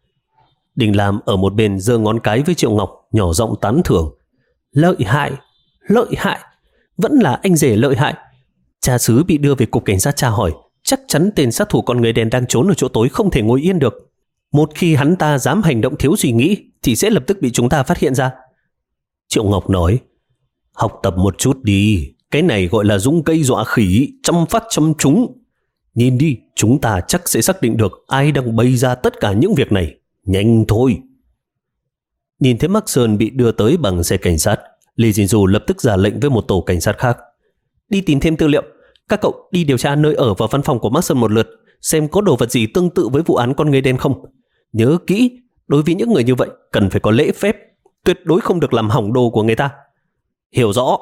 Đình Lam ở một bên giơ ngón cái với Triệu Ngọc, nhỏ giọng tán thưởng. Lợi hại, lợi hại, vẫn là anh rể lợi hại. Cha xứ bị đưa về cục cảnh sát tra hỏi, chắc chắn tên sát thủ con người đen đang trốn ở chỗ tối không thể ngồi yên được. Một khi hắn ta dám hành động thiếu suy nghĩ thì sẽ lập tức bị chúng ta phát hiện ra. Triệu Ngọc nói, học tập một chút đi, cái này gọi là dũng cây dọa khỉ, chăm phát chăm trúng. Nhìn đi, chúng ta chắc sẽ xác định được ai đang bày ra tất cả những việc này. Nhanh thôi. Nhìn thấy Mark Sơn bị đưa tới bằng xe cảnh sát, Lee Jin-Ju lập tức ra lệnh với một tổ cảnh sát khác. Đi tìm thêm tư liệu. Các cậu đi điều tra nơi ở và văn phòng của Mark Sơn một lượt, xem có đồ vật gì tương tự với vụ án con người đen không. Nhớ kỹ, đối với những người như vậy cần phải có lễ phép, tuyệt đối không được làm hỏng đồ của người ta. Hiểu rõ.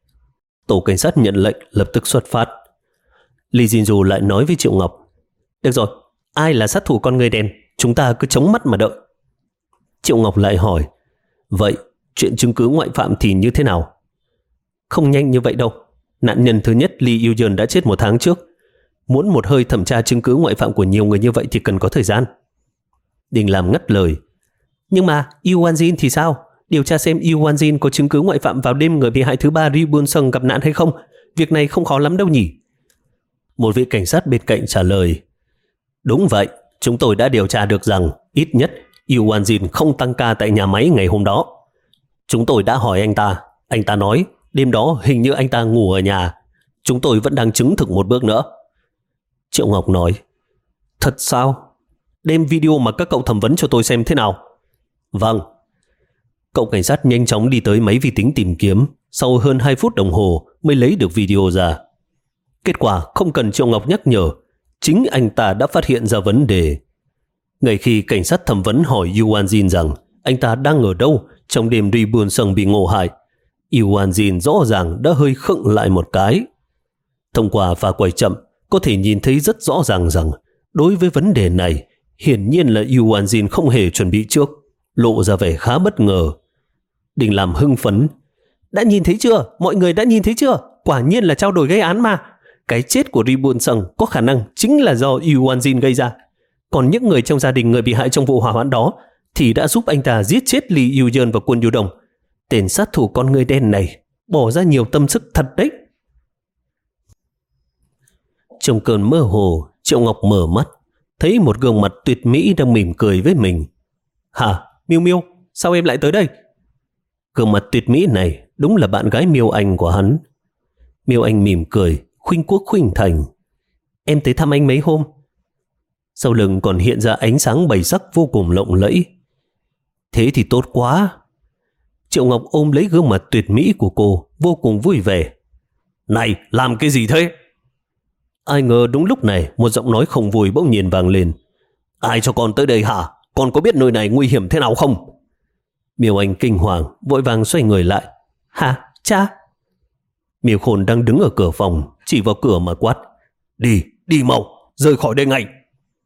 Tổ cảnh sát nhận lệnh lập tức xuất phát. Lee Jin-Ju lại nói với Triệu Ngọc, được rồi, ai là sát thủ con người đen, chúng ta cứ chống mắt mà đợi. Triệu Ngọc lại hỏi, vậy chuyện chứng cứ ngoại phạm thì như thế nào? Không nhanh như vậy đâu. Nạn nhân thứ nhất Lee Yu-yeon đã chết một tháng trước. Muốn một hơi thẩm tra chứng cứ ngoại phạm của nhiều người như vậy thì cần có thời gian. Đình Lam ngắt lời, nhưng mà Yu Wan-jin thì sao? Điều tra xem Yu Wan-jin có chứng cứ ngoại phạm vào đêm người bị hại thứ ba Ri Bun-sung gặp nạn hay không. Việc này không khó lắm đâu nhỉ? Một vị cảnh sát bên cạnh trả lời, đúng vậy, chúng tôi đã điều tra được rằng ít nhất Yu Wan-jin không tăng ca tại nhà máy ngày hôm đó. Chúng tôi đã hỏi anh ta, anh ta nói đêm đó hình như anh ta ngủ ở nhà. Chúng tôi vẫn đang chứng thực một bước nữa. Triệu Ngọc nói, thật sao? Đem video mà các cậu thẩm vấn cho tôi xem thế nào. Vâng. Cậu cảnh sát nhanh chóng đi tới máy vi tính tìm kiếm, sau hơn hai phút đồng hồ mới lấy được video ra. Kết quả không cần Triệu Ngọc nhắc nhở, chính anh ta đã phát hiện ra vấn đề. Ngay khi cảnh sát thẩm vấn hỏi Yu Wan-jin rằng anh ta đang ở đâu trong đêm Ri Bun-sung bị ngộ hại, Yu Wan-jin rõ ràng đã hơi khựng lại một cái. Thông qua pha quay chậm, có thể nhìn thấy rất rõ ràng rằng đối với vấn đề này, hiển nhiên là Yu Wan-jin không hề chuẩn bị trước, lộ ra vẻ khá bất ngờ. Đình Lam hưng phấn, đã nhìn thấy chưa? Mọi người đã nhìn thấy chưa? Quả nhiên là trao đổi gây án mà. Cái chết của Ri Bun-sung có khả năng chính là do Yu Wan-jin gây ra. Còn những người trong gia đình người bị hại trong vụ hỏa hoạn đó thì đã giúp anh ta giết chết Lee Yu-yeon và Kwon Yu-dong. Tên sát thủ con người đen này bỏ ra nhiều tâm sức thật đấy. Trong cơn mơ hồ, Triệu Ngọc mở mắt, thấy một gương mặt tuyệt mỹ đang mỉm cười với mình. Hả? Miêu Miêu, sao em lại tới đây? Gương mặt tuyệt mỹ này đúng là bạn gái Miêu Anh của hắn. Miêu Anh mỉm cười, khuynh quốc khuynh thành. Em tới thăm anh mấy hôm. Sau lưng còn hiện ra ánh sáng bảy sắc vô cùng lộng lẫy. Thế thì tốt quá. Triệu Ngọc ôm lấy gương mặt tuyệt mỹ của cô, vô cùng vui vẻ. Này, làm cái gì thế? Ai ngờ đúng lúc này một giọng nói không vui bỗng nhiên vang lên. Ai cho con tới đây hả? Con có biết nơi này nguy hiểm thế nào không? Miêu Anh kinh hoàng, vội vàng xoay người lại. Hả? Cha? Miêu Khôn đang đứng ở cửa phòng, chỉ vào cửa mà quát. Đi, đi mau, rời khỏi đây ngay.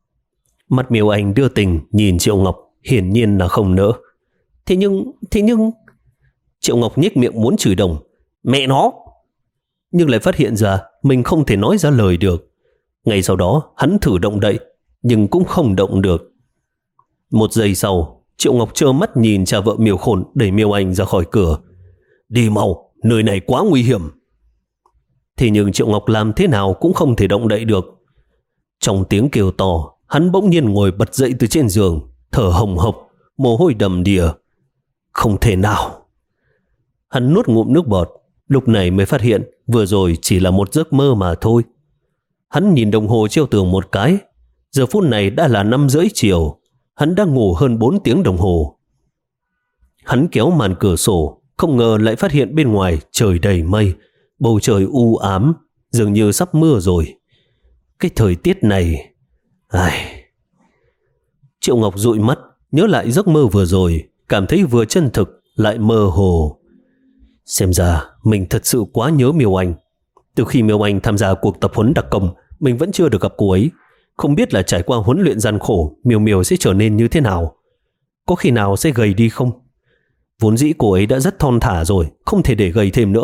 Mắt Miêu Anh đưa tình nhìn Triệu Ngọc, hiển nhiên là không nỡ. Thế nhưng, thế nhưng... Triệu Ngọc nhếch miệng muốn chửi đồng. Mẹ nó! Nhưng lại phát hiện ra mình không thể nói ra lời được. Ngay sau đó hắn thử động đậy, nhưng cũng không động được. Một giây sau, Triệu Ngọc trơ mắt nhìn cha vợ Miêu Khôn đẩy Miêu Anh ra khỏi cửa. Đi mau, nơi này quá nguy hiểm. Thế nhưng Triệu Ngọc làm thế nào cũng không thể động đậy được. Trong tiếng kêu to, hắn bỗng nhiên ngồi bật dậy từ trên giường, thở hồng hộc, mồ hôi đầm đìa. Không thể nào. Hắn nuốt ngụm nước bọt, lúc này mới phát hiện vừa rồi chỉ là một giấc mơ mà thôi. Hắn nhìn đồng hồ treo tường một cái, giờ phút này đã là năm rưỡi chiều, hắn đang ngủ hơn bốn tiếng đồng hồ. Hắn kéo màn cửa sổ, không ngờ lại phát hiện bên ngoài trời đầy mây, bầu trời u ám, dường như sắp mưa rồi. Cái thời tiết này... Ai... Triệu Ngọc dụi mắt, nhớ lại giấc mơ vừa rồi, cảm thấy vừa chân thực lại mơ hồ. Xem ra mình thật sự quá nhớ Miêu Anh. Từ khi Miêu Anh tham gia cuộc tập huấn đặc công, mình vẫn chưa được gặp cô ấy. Không biết là trải qua huấn luyện gian khổ, Miêu Miêu sẽ trở nên như thế nào. Có khi nào sẽ gầy đi không? Vốn dĩ cô ấy đã rất thon thả rồi, không thể để gầy thêm nữa.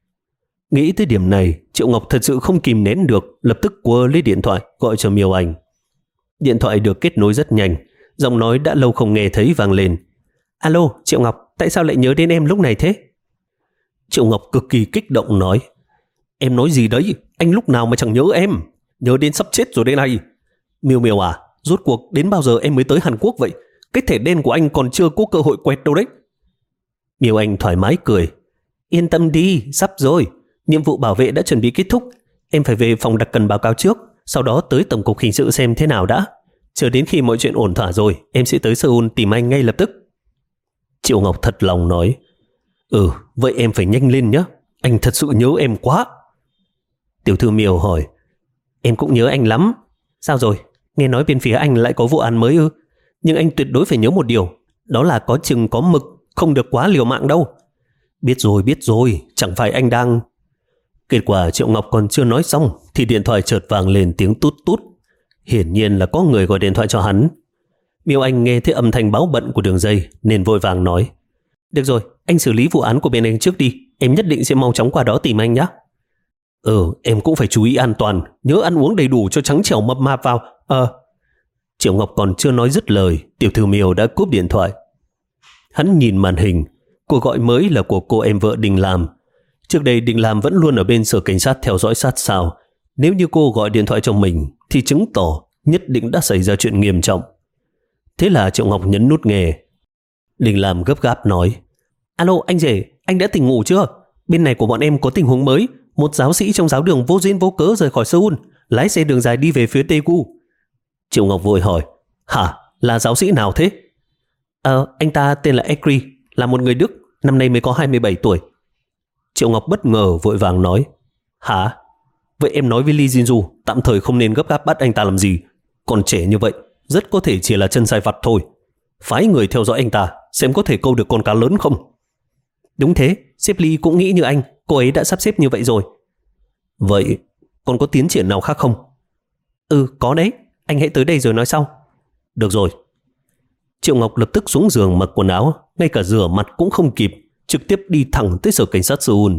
Nghĩ tới điểm này, Triệu Ngọc thật sự không kìm nén được, lập tức quơ lấy điện thoại gọi cho Miêu Anh. Điện thoại được kết nối rất nhanh, giọng nói đã lâu không nghe thấy vang lên. Alo, Triệu Ngọc, tại sao lại nhớ đến em lúc này thế? Triệu Ngọc cực kỳ kích động nói. Em nói gì đấy, anh lúc nào mà chẳng nhớ em, nhớ đến sắp chết rồi đây này. Miêu Miêu à, rốt cuộc đến bao giờ em mới tới Hàn Quốc vậy? Cái thẻ đen của anh còn chưa có cơ hội quẹt đâu đấy. Miêu Anh thoải mái cười. Yên tâm đi, sắp rồi. Nhiệm vụ bảo vệ đã chuẩn bị kết thúc. Em phải về phòng đặc cần báo cáo trước, sau đó tới tổng cục hình sự xem thế nào đã. Chờ đến khi mọi chuyện ổn thỏa rồi, em sẽ tới Seoul tìm anh ngay lập tức. Triệu Ngọc thật lòng nói. Ừ, vậy em phải nhanh lên nhé. Anh thật sự nhớ em quá. Tiểu thư Miêu hỏi. Em cũng nhớ anh lắm. Sao rồi? Nghe nói bên phía anh lại có vụ án mới ư? Nhưng anh tuyệt đối phải nhớ một điều, đó là có chừng có mực, không được quá liều mạng đâu. Biết rồi, biết rồi, chẳng phải anh đang... Kết quả Triệu Ngọc còn chưa nói xong thì điện thoại chợt vang lên tiếng tút tút. Hiển nhiên là có người gọi điện thoại cho hắn. Miêu Anh nghe thấy âm thanh báo bận của đường dây nên vội vàng nói. Được rồi, anh xử lý vụ án của bên anh trước đi, em nhất định sẽ mau chóng qua đó tìm anh nhé. Ừ, em cũng phải chú ý an toàn, nhớ ăn uống đầy đủ cho trắng trẻo mập mạp vào. Ờ. Triệu Ngọc còn chưa nói dứt lời, tiểu thư Miêu đã cúp điện thoại. Hắn nhìn màn hình, cuộc gọi mới là của cô em vợ Đình Lam. Trước đây Đình Lam vẫn luôn ở bên sở cảnh sát theo dõi sát sao. Nếu như cô gọi điện thoại cho mình thì chứng tỏ nhất định đã xảy ra chuyện nghiêm trọng. Thế là Triệu Ngọc nhấn nút nghe. Đình Lam gấp gáp nói. Alo anh rể, anh đã tỉnh ngủ chưa? Bên này của bọn em có tình huống mới. Một giáo sĩ trong giáo đường vô duyên vô cớ rời khỏi Seoul, lái xe đường dài đi về phía Daegu. Triệu Ngọc vội hỏi. Hả? Là giáo sĩ nào thế? Ờ, anh ta tên là Ekri, là một người Đức, năm nay mới có hai mươi bảy tuổi. Triệu Ngọc bất ngờ vội vàng nói. Hả? Vậy em nói với Lee Jin-ju tạm thời không nên gấp gáp bắt anh ta làm gì. Còn trẻ như vậy, rất có thể chỉ là chân sai vặt thôi. Phái người theo dõi anh ta, xem có thể câu được con cá lớn không. Đúng thế, sếp Lee cũng nghĩ như anh, cô ấy đã sắp xếp như vậy rồi. Vậy còn có tiến triển nào khác không? Ừ, có đấy, anh hãy tới đây rồi nói sau. Được rồi. Triệu Ngọc lập tức xuống giường mặc quần áo, ngay cả rửa mặt cũng không kịp, trực tiếp đi thẳng tới sở cảnh sát Seoul.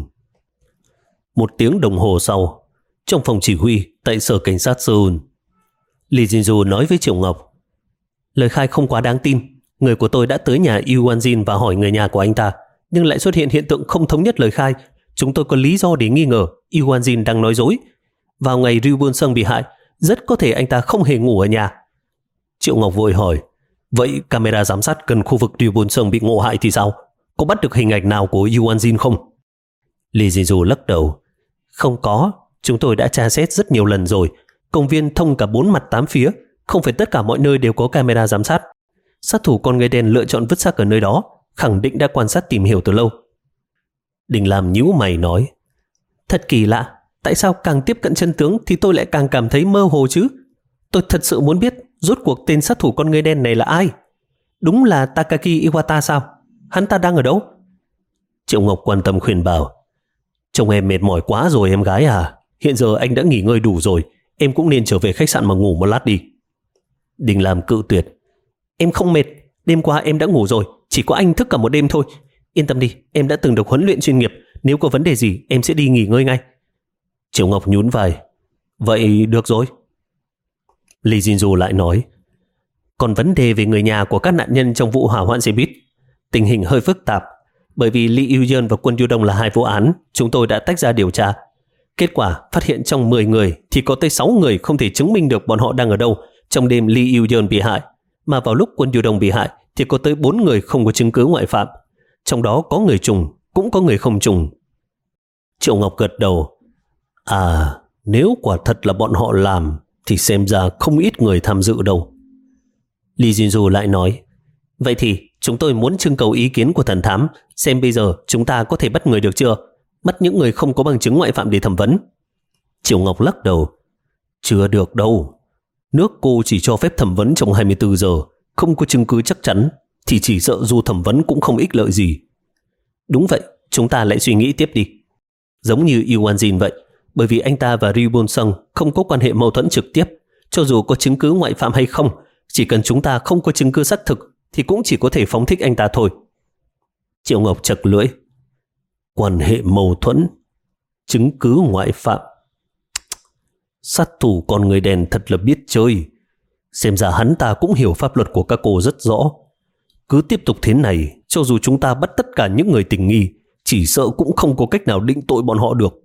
Một tiếng đồng hồ sau, trong phòng chỉ huy tại sở cảnh sát Seoul, Lee Jin-ju nói với Triệu Ngọc. Lời khai không quá đáng tin. Người của tôi đã tới nhà Yoo Won-jin và hỏi người nhà của anh ta, nhưng lại xuất hiện hiện tượng không thống nhất lời khai. Chúng tôi có lý do để nghi ngờ Yoo Won-jin đang nói dối. Vào ngày Ryu Bun-sung bị hại, rất có thể anh ta không hề ngủ ở nhà. Triệu Ngọc vội hỏi. Vậy camera giám sát gần khu vực Ryu Bun-sung bị ngộ hại thì sao? Có bắt được hình ảnh nào của Yoo Won-jin không? Lee Jin-ju lắc đầu. Không có, chúng tôi đã tra xét rất nhiều lần rồi. Công viên thông cả bốn mặt tám phía, không phải tất cả mọi nơi đều có camera giám sát. Sát thủ con người đen lựa chọn vứt xác ở nơi đó, khẳng định đã quan sát tìm hiểu từ lâu. Đình Lam nhíu mày nói. Thật kỳ lạ, tại sao càng tiếp cận chân tướng thì tôi lại càng cảm thấy mơ hồ chứ? Tôi thật sự muốn biết rốt cuộc tên sát thủ con người đen này là ai? Đúng là Takaki Iwata sao? Hắn ta đang ở đâu? Triệu Ngọc quan tâm khuyên bảo. Trông em mệt mỏi quá rồi em gái à. Hiện giờ anh đã nghỉ ngơi đủ rồi, em cũng nên trở về khách sạn mà ngủ một lát đi. Đình Lam cự tuyệt. Em không mệt, đêm qua em đã ngủ rồi, chỉ có anh thức cả một đêm thôi. Yên tâm đi, em đã từng được huấn luyện chuyên nghiệp, nếu có vấn đề gì em sẽ đi nghỉ ngơi ngay. Triệu Ngọc nhún vai. Vậy được rồi. Lee Jin-ju lại nói. Còn vấn đề về người nhà của các nạn nhân trong vụ hỏa hoạn xe buýt, tình hình hơi phức tạp. Bởi vì Lee Yoo-yeon và Quân Yoo-dong là hai vụ án, chúng tôi đã tách ra điều tra. Kết quả phát hiện trong mười người thì có tới sáu người không thể chứng minh được bọn họ đang ở đâu trong đêm Lee Yoo-yeon bị hại, mà vào lúc Quân Yoo-dong bị hại thì có tới bốn người không có chứng cứ ngoại phạm. Trong đó có người trùng, cũng có người không trùng. Triệu Ngọc gật đầu. À, nếu quả thật là bọn họ làm thì xem ra không ít người tham dự đâu. Lee Jin-ju lại nói. Vậy thì chúng tôi muốn trưng cầu ý kiến của thần thám, xem bây giờ chúng ta có thể bắt người được chưa? Bắt những người không có bằng chứng ngoại phạm để thẩm vấn. Triệu Ngọc lắc đầu. Chưa được đâu. Nước cô chỉ cho phép thẩm vấn trong hai mươi bốn giờ, không có chứng cứ chắc chắn thì chỉ sợ dù thẩm vấn cũng không ích lợi gì. Đúng vậy, chúng ta lại suy nghĩ tiếp đi. Giống như Yoo Won-jin vậy, bởi vì anh ta và Ryu Bun-sung không có quan hệ mâu thuẫn trực tiếp, cho dù có chứng cứ ngoại phạm hay không, chỉ cần chúng ta không có chứng cứ xác thực thì cũng chỉ có thể phóng thích anh ta thôi. Triệu Ngọc chật lưỡi. Quan hệ mâu thuẫn, chứng cứ ngoại phạm. Sát thủ con người đen thật là biết chơi. Xem ra hắn ta cũng hiểu pháp luật của các cô rất rõ. Cứ tiếp tục thế này, cho dù chúng ta bắt tất cả những người tình nghi, chỉ sợ cũng không có cách nào định tội bọn họ được.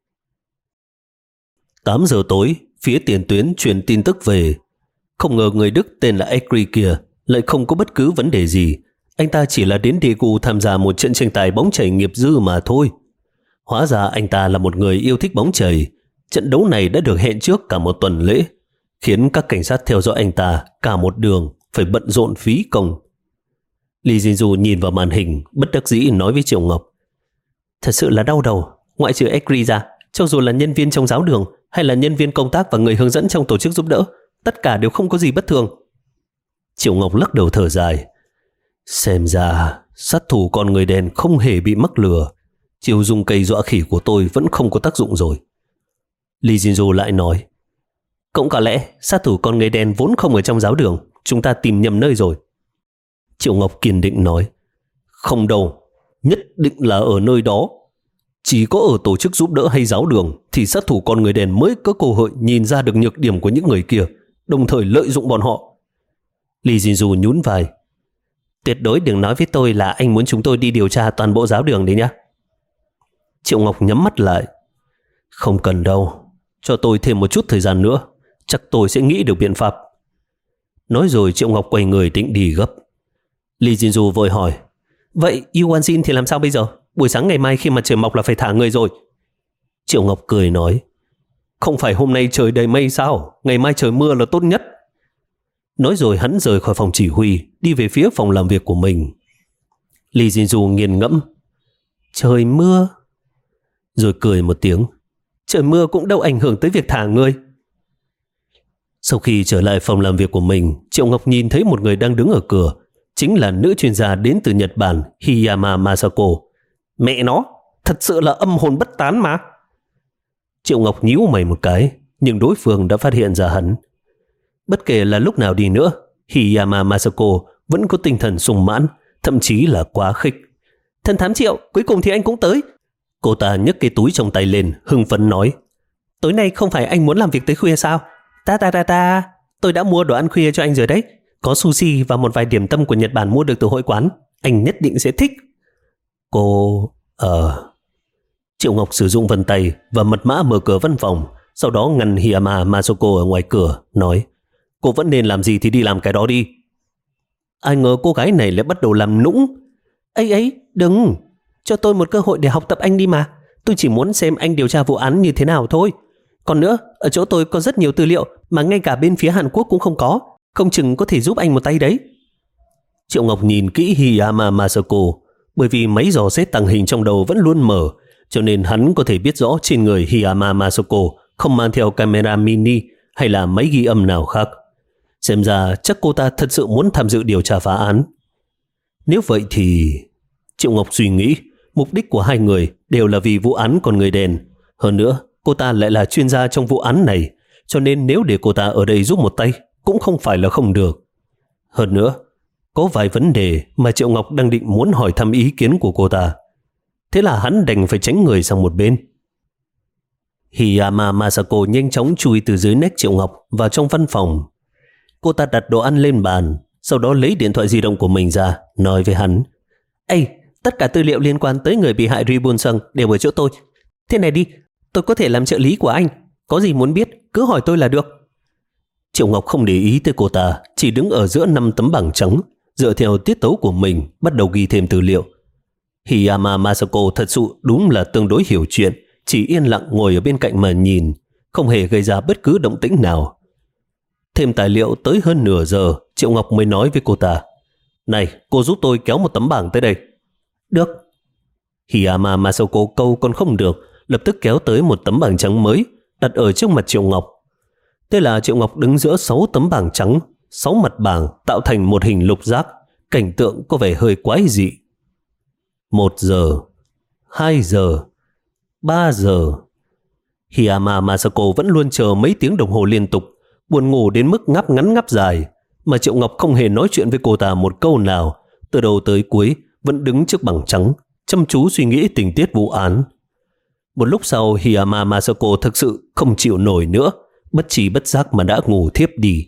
tám giờ tối, phía tiền tuyến truyền tin tức về. Không ngờ người Đức tên là Ekri kia lại không có bất cứ vấn đề gì. Anh ta chỉ là đến Daegu tham gia một trận tranh tài bóng chày nghiệp dư mà thôi. Hóa ra anh ta là một người yêu thích bóng chày. Trận đấu này đã được hẹn trước cả một tuần lễ, khiến các cảnh sát theo dõi anh ta cả một đường phải bận rộn phí công. Lee Jin-ju nhìn vào màn hình, bất đắc dĩ nói với Triệu Ngọc. Thật sự là đau đầu, ngoại trừ Ekri ra, cho dù là nhân viên trong giáo đường hay là nhân viên công tác và người hướng dẫn trong tổ chức giúp đỡ, tất cả đều không có gì bất thường. Triệu Ngọc lắc đầu thở dài. Xem ra sát thủ con người đen không hề bị mắc lừa. Chiêu dùng cây dọa khỉ của tôi vẫn không có tác dụng rồi. Lee Jin-ju lại nói. Cũng có lẽ sát thủ con người đen vốn không ở trong giáo đường, chúng ta tìm nhầm nơi rồi. Triệu Ngọc kiên định nói. Không đâu, nhất định là ở nơi đó. Chỉ có ở tổ chức giúp đỡ hay giáo đường thì sát thủ con người đen mới có cơ hội nhìn ra được nhược điểm của những người kia, đồng thời lợi dụng bọn họ. Lee Jin-ju nhún vai. Tuyệt đối đừng nói với tôi là anh muốn chúng tôi đi điều tra toàn bộ giáo đường đấy nhá. Triệu Ngọc nhắm mắt lại. Không cần đâu, cho tôi thêm một chút thời gian nữa, chắc tôi sẽ nghĩ được biện pháp. Nói rồi Triệu Ngọc quay người định đi gấp. Lee Jin-ju vội hỏi. Vậy Yu Wan-jin thì làm sao bây giờ? Buổi sáng ngày mai khi mặt trời mọc là phải thả người rồi. Triệu Ngọc cười nói. Không phải hôm nay trời đầy mây sao? Ngày mai trời mưa là tốt nhất. Nói rồi hắn rời khỏi phòng chỉ huy, đi về phía phòng làm việc của mình. Lee Jin-ju nghiền ngẫm. Trời mưa? Rồi cười một tiếng. Trời mưa cũng đâu ảnh hưởng tới việc thả người. Sau khi trở lại phòng làm việc của mình, Triệu Ngọc nhìn thấy một người đang đứng ở cửa. Chính là nữ chuyên gia đến từ Nhật Bản, Hiyama Masako. Mẹ nó, thật sự là âm hồn bất tán mà. Triệu Ngọc nhíu mày một cái, nhưng đối phương đã phát hiện ra hắn. Bất kể là lúc nào đi nữa, Hiyama Masako vẫn có tinh thần sung mãn, thậm chí là quá khích. Thân thám Triệu, cuối cùng thì anh cũng tới. Cô ta nhấc cái túi trong tay lên, hưng phấn nói. Tối nay không phải anh muốn làm việc tới khuya sao? Ta ta ta ta, tôi đã mua đồ ăn khuya cho anh rồi đấy. Có sushi và một vài điểm tâm của Nhật Bản mua được từ hội quán. Anh nhất định sẽ thích. Cô... Ờ... Triệu Ngọc sử dụng vân tay và mật mã mở cửa văn phòng, sau đó ngăn Hiyama Masako ở ngoài cửa, nói. Cô vẫn nên làm gì thì đi làm cái đó đi. Ai ngờ cô gái này lại bắt đầu làm nũng. Ấy ấy, đừng. Cho tôi một cơ hội để học tập anh đi mà. Tôi chỉ muốn xem anh điều tra vụ án như thế nào thôi. Còn nữa, ở chỗ tôi có rất nhiều tư liệu mà ngay cả bên phía Hàn Quốc cũng không có. Không chừng có thể giúp anh một tay đấy. Triệu Ngọc nhìn kỹ Hiyama Masako. Bởi vì máy dò xét tàng hình trong đầu vẫn luôn mở, cho nên hắn có thể biết rõ trên người Hiyama Masako không mang theo camera mini hay là máy ghi âm nào khác. Xem ra chắc cô ta thật sự muốn tham dự điều tra phá án. Nếu vậy thì... Triệu Ngọc suy nghĩ, mục đích của hai người đều là vì vụ án con người đen. Hơn nữa, cô ta lại là chuyên gia trong vụ án này, cho nên nếu để cô ta ở đây giúp một tay cũng không phải là không được. Hơn nữa, có vài vấn đề mà Triệu Ngọc đang định muốn hỏi thăm ý kiến của cô ta. Thế là hắn đành phải tránh người sang một bên. Hiyama Masako nhanh chóng chui từ dưới nách Triệu Ngọc vào trong văn phòng. Cô ta đặt đồ ăn lên bàn, sau đó lấy điện thoại di động của mình ra, nói với hắn. Ê, tất cả tư liệu liên quan tới người bị hại Ri Bun-sung đều ở chỗ tôi. Thế này đi, tôi có thể làm trợ lý của anh. Có gì muốn biết, cứ hỏi tôi là được. Triệu Ngọc không để ý tới cô ta, chỉ đứng ở giữa năm tấm bảng trắng, dựa theo tiết tấu của mình, bắt đầu ghi thêm tư liệu. Hiyama Masako thật sự đúng là tương đối hiểu chuyện, chỉ yên lặng ngồi ở bên cạnh mà nhìn, không hề gây ra bất cứ động tĩnh nào. Thêm tài liệu tới hơn nửa giờ, Triệu Ngọc mới nói với cô ta. Này, cô giúp tôi kéo một tấm bảng tới đây. Được. Hiyama Masako câu còn không được, lập tức kéo tới một tấm bảng trắng mới, đặt ở trước mặt Triệu Ngọc. Thế là Triệu Ngọc đứng giữa sáu tấm bảng trắng, sáu mặt bảng tạo thành một hình lục giác, cảnh tượng có vẻ hơi quái dị. Một giờ, hai giờ, ba giờ. Hiyama Masako vẫn luôn chờ mấy tiếng đồng hồ liên tục, buồn ngủ đến mức ngáp ngắn ngáp dài, mà Triệu Ngọc không hề nói chuyện với cô ta một câu nào, từ đầu tới cuối vẫn đứng trước bằng trắng, chăm chú suy nghĩ tình tiết vụ án. Một lúc sau, Hiyama Masako thực sự không chịu nổi nữa, bất trí bất giác mà đã ngủ thiếp đi.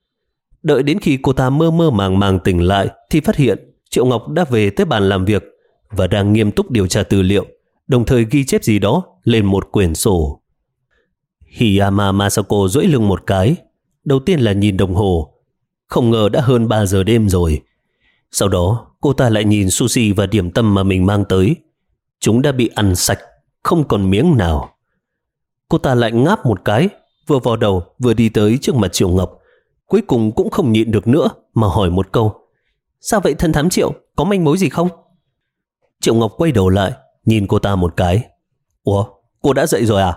Đợi đến khi cô ta mơ mơ màng màng tỉnh lại thì phát hiện Triệu Ngọc đã về tới bàn làm việc và đang nghiêm túc điều tra tư liệu, đồng thời ghi chép gì đó lên một quyển sổ. Hiyama Masako duỗi lưng một cái, đầu tiên là nhìn đồng hồ, không ngờ đã hơn ba giờ đêm rồi. Sau đó cô ta lại nhìn sushi và điểm tâm mà mình mang tới, chúng đã bị ăn sạch, không còn miếng nào. Cô ta lại ngáp một cái, vừa vò đầu vừa đi tới trước mặt Triệu Ngọc, cuối cùng cũng không nhịn được nữa mà hỏi một câu: sao vậy thân thám Triệu, có manh mối gì không? Triệu Ngọc quay đầu lại nhìn cô ta một cái. Ủa, cô đã dậy rồi à?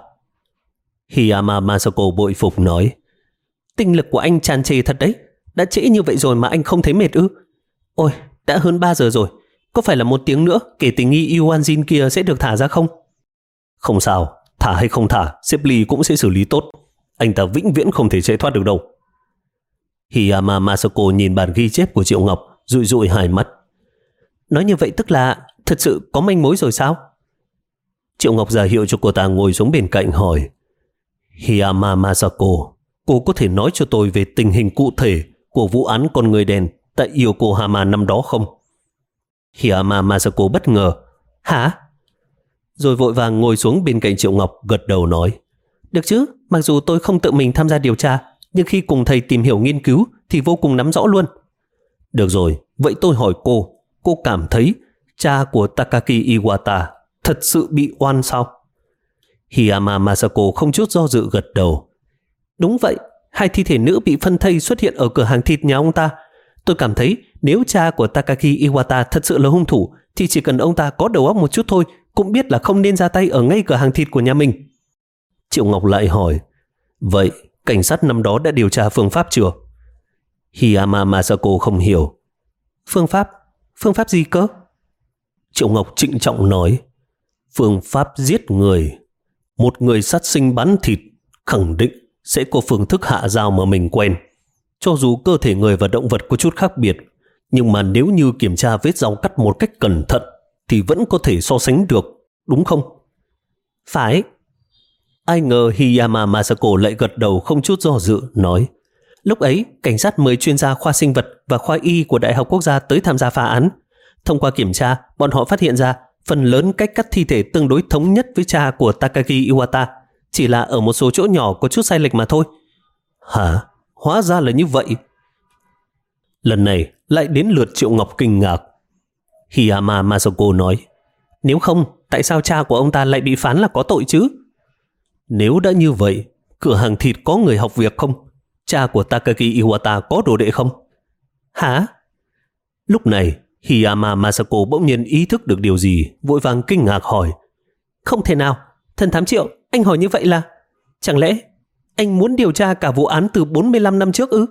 Hiyama Masako bội phục nói: tinh lực của anh tràn trề thật đấy, đã trễ như vậy rồi mà anh không thấy mệt ư? Ôi, đã hơn ba giờ rồi, có phải là một tiếng nữa kể tình nghi Yuan Jin kia sẽ được thả ra không? Không sao, thả hay không thả, sếp Lee cũng sẽ xử lý tốt. Anh ta vĩnh viễn không thể chạy thoát được đâu. Hiyama Masako nhìn bản ghi chép của Triệu Ngọc, dụi dụi hai mắt. Nói như vậy tức là thật sự có manh mối rồi sao? Triệu Ngọc ra hiệu cho cô ta ngồi xuống bên cạnh hỏi: Hiyama Masako, cô có thể nói cho tôi về tình hình cụ thể của vụ án con người đen tại Yokohama năm đó không? Hiyama Masako bất ngờ. Hả? Rồi vội vàng ngồi xuống bên cạnh Triệu Ngọc, gật đầu nói: được chứ, mặc dù tôi không tự mình tham gia điều tra, nhưng khi cùng thầy tìm hiểu nghiên cứu thì vô cùng nắm rõ luôn. Được rồi, vậy tôi hỏi cô, cô cảm thấy cha của Takaki Iwata thật sự bị oan sao? Hiyama Masako không chút do dự gật đầu. Đúng vậy, hai thi thể nữ bị phân thây xuất hiện ở cửa hàng thịt nhà ông ta. Tôi cảm thấy nếu cha của Takaki Iwata thật sự là hung thủ thì chỉ cần ông ta có đầu óc một chút thôi cũng biết là không nên ra tay ở ngay cửa hàng thịt của nhà mình. Triệu Ngọc lại hỏi: vậy cảnh sát năm đó đã điều tra phương pháp chưa? Hiyama Masako không hiểu. Phương pháp? Phương pháp gì cơ? Triệu Ngọc trịnh trọng nói: phương pháp giết người. Một người sát sinh bán thịt khẳng định sẽ có phương thức hạ dao mà mình quen. Cho dù cơ thể người và động vật có chút khác biệt, nhưng mà nếu như kiểm tra vết dao cắt một cách cẩn thận thì vẫn có thể so sánh được, đúng không? Phải. Ai ngờ Hiyama Masako lại gật đầu không chút do dự, nói: lúc ấy, cảnh sát mời chuyên gia khoa sinh vật và khoa y của Đại học Quốc gia tới tham gia phá án. Thông qua kiểm tra, bọn họ phát hiện ra phần lớn cách cắt thi thể tương đối thống nhất với cha của Takaki Iwata, chỉ là ở một số chỗ nhỏ có chút sai lệch mà thôi. Hả? Hóa ra là như vậy. Lần này lại đến lượt Triệu Ngọc kinh ngạc. Hiyama Masako nói: nếu không, tại sao cha của ông ta lại bị phán là có tội chứ? Nếu đã như vậy, cửa hàng thịt có người học việc không? Cha của Takaki Iwata có đồ đệ không? Hả? Lúc này, Hiyama Masako bỗng nhiên ý thức được điều gì, vội vàng kinh ngạc hỏi: không thể nào, thần thám Triệu, anh hỏi như vậy là chẳng lẽ anh muốn điều tra cả vụ án từ bốn mươi lăm năm trước ư?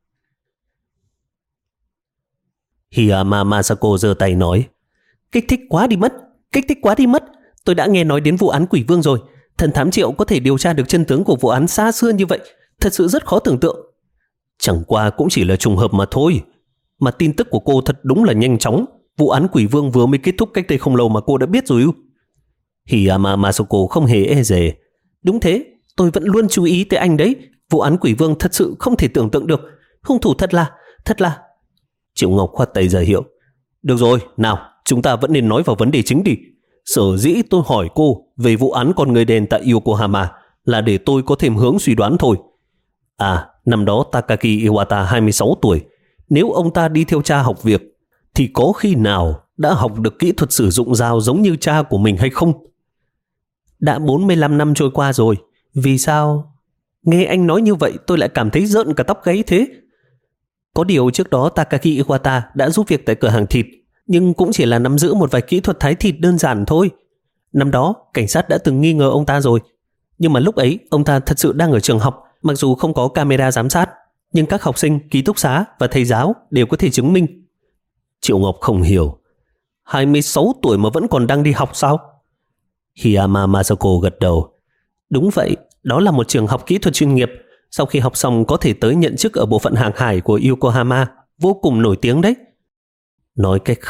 Hiyama Masako giơ tay nói: kích thích quá đi mất, kích thích quá đi mất. Tôi đã nghe nói đến vụ án Quỷ Vương rồi. Thần thám Triệu có thể điều tra được chân tướng của vụ án xa xưa như vậy, thật sự rất khó tưởng tượng. Chẳng qua cũng chỉ là trùng hợp mà thôi. Mà tin tức của cô thật đúng là nhanh chóng. Vụ án Quỷ Vương vừa mới kết thúc cách đây không lâu mà cô đã biết rồi ư? Hiyama Masako không hề e dè. Đúng thế, tôi vẫn luôn chú ý tới anh đấy. Vụ án Quỷ Vương thật sự không thể tưởng tượng được. Hung thủ thật là, thật là... Triệu Ngọc khoát tay ra hiệu. Được rồi, nào, chúng ta vẫn nên nói vào vấn đề chính đi. Sở dĩ tôi hỏi cô về vụ án con người đen tại Yokohama là để tôi có thêm hướng suy đoán thôi. À, năm đó Takaki Iwata hai mươi sáu tuổi. Nếu ông ta đi theo cha học việc thì có khi nào đã học được kỹ thuật sử dụng dao giống như cha của mình hay không? Đã bốn mươi lăm năm trôi qua rồi, vì sao? Nghe anh nói như vậy tôi lại cảm thấy rợn cả tóc gáy thế. Có điều trước đó Takaki Iwata đã giúp việc tại cửa hàng thịt, nhưng cũng chỉ là nắm giữ một vài kỹ thuật thái thịt đơn giản thôi. Năm đó, cảnh sát đã từng nghi ngờ ông ta rồi. Nhưng mà lúc ấy, ông ta thật sự đang ở trường học, mặc dù không có camera giám sát, nhưng các học sinh, ký túc xá và thầy giáo đều có thể chứng minh. Triệu Ngọc không hiểu. hai mươi sáu tuổi mà vẫn còn đang đi học sao? Hiyama Masako gật đầu. Đúng vậy, đó là một trường học kỹ thuật chuyên nghiệp. Sau khi học xong có thể tới nhận chức ở bộ phận hàng hải của Yokohama, vô cùng nổi tiếng đấy. Nói cách khác,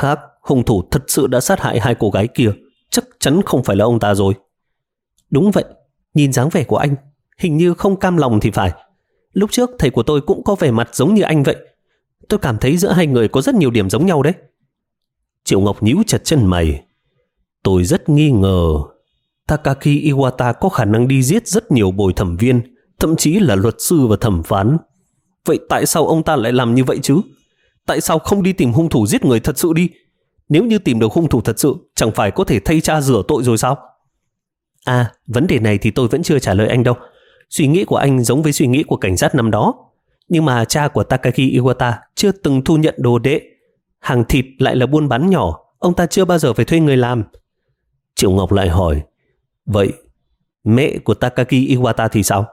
hung thủ thật sự đã sát hại hai cô gái kia, chắc chắn không phải là ông ta rồi. Đúng vậy, nhìn dáng vẻ của anh, hình như không cam lòng thì phải. Lúc trước thầy của tôi cũng có vẻ mặt giống như anh vậy. Tôi cảm thấy giữa hai người có rất nhiều điểm giống nhau đấy. Triệu Ngọc nhíu chặt chân mày. Tôi rất nghi ngờ Takaki Iwata có khả năng đi giết rất nhiều bồi thẩm viên, thậm chí là luật sư và thẩm phán. Vậy tại sao ông ta lại làm như vậy chứ? Tại sao không đi tìm hung thủ giết người thật sự đi? Nếu như tìm được hung thủ thật sự, chẳng phải có thể thay cha rửa tội rồi sao? À, vấn đề này thì tôi vẫn chưa trả lời anh đâu. Suy nghĩ của anh giống với suy nghĩ của cảnh sát năm đó. Nhưng mà cha của Takaki Iwata chưa từng thu nhận đồ đệ. Hàng thịt lại là buôn bán nhỏ, ông ta chưa bao giờ phải thuê người làm. Triệu Ngọc lại hỏi, vậy mẹ của Takaki Iwata thì sao?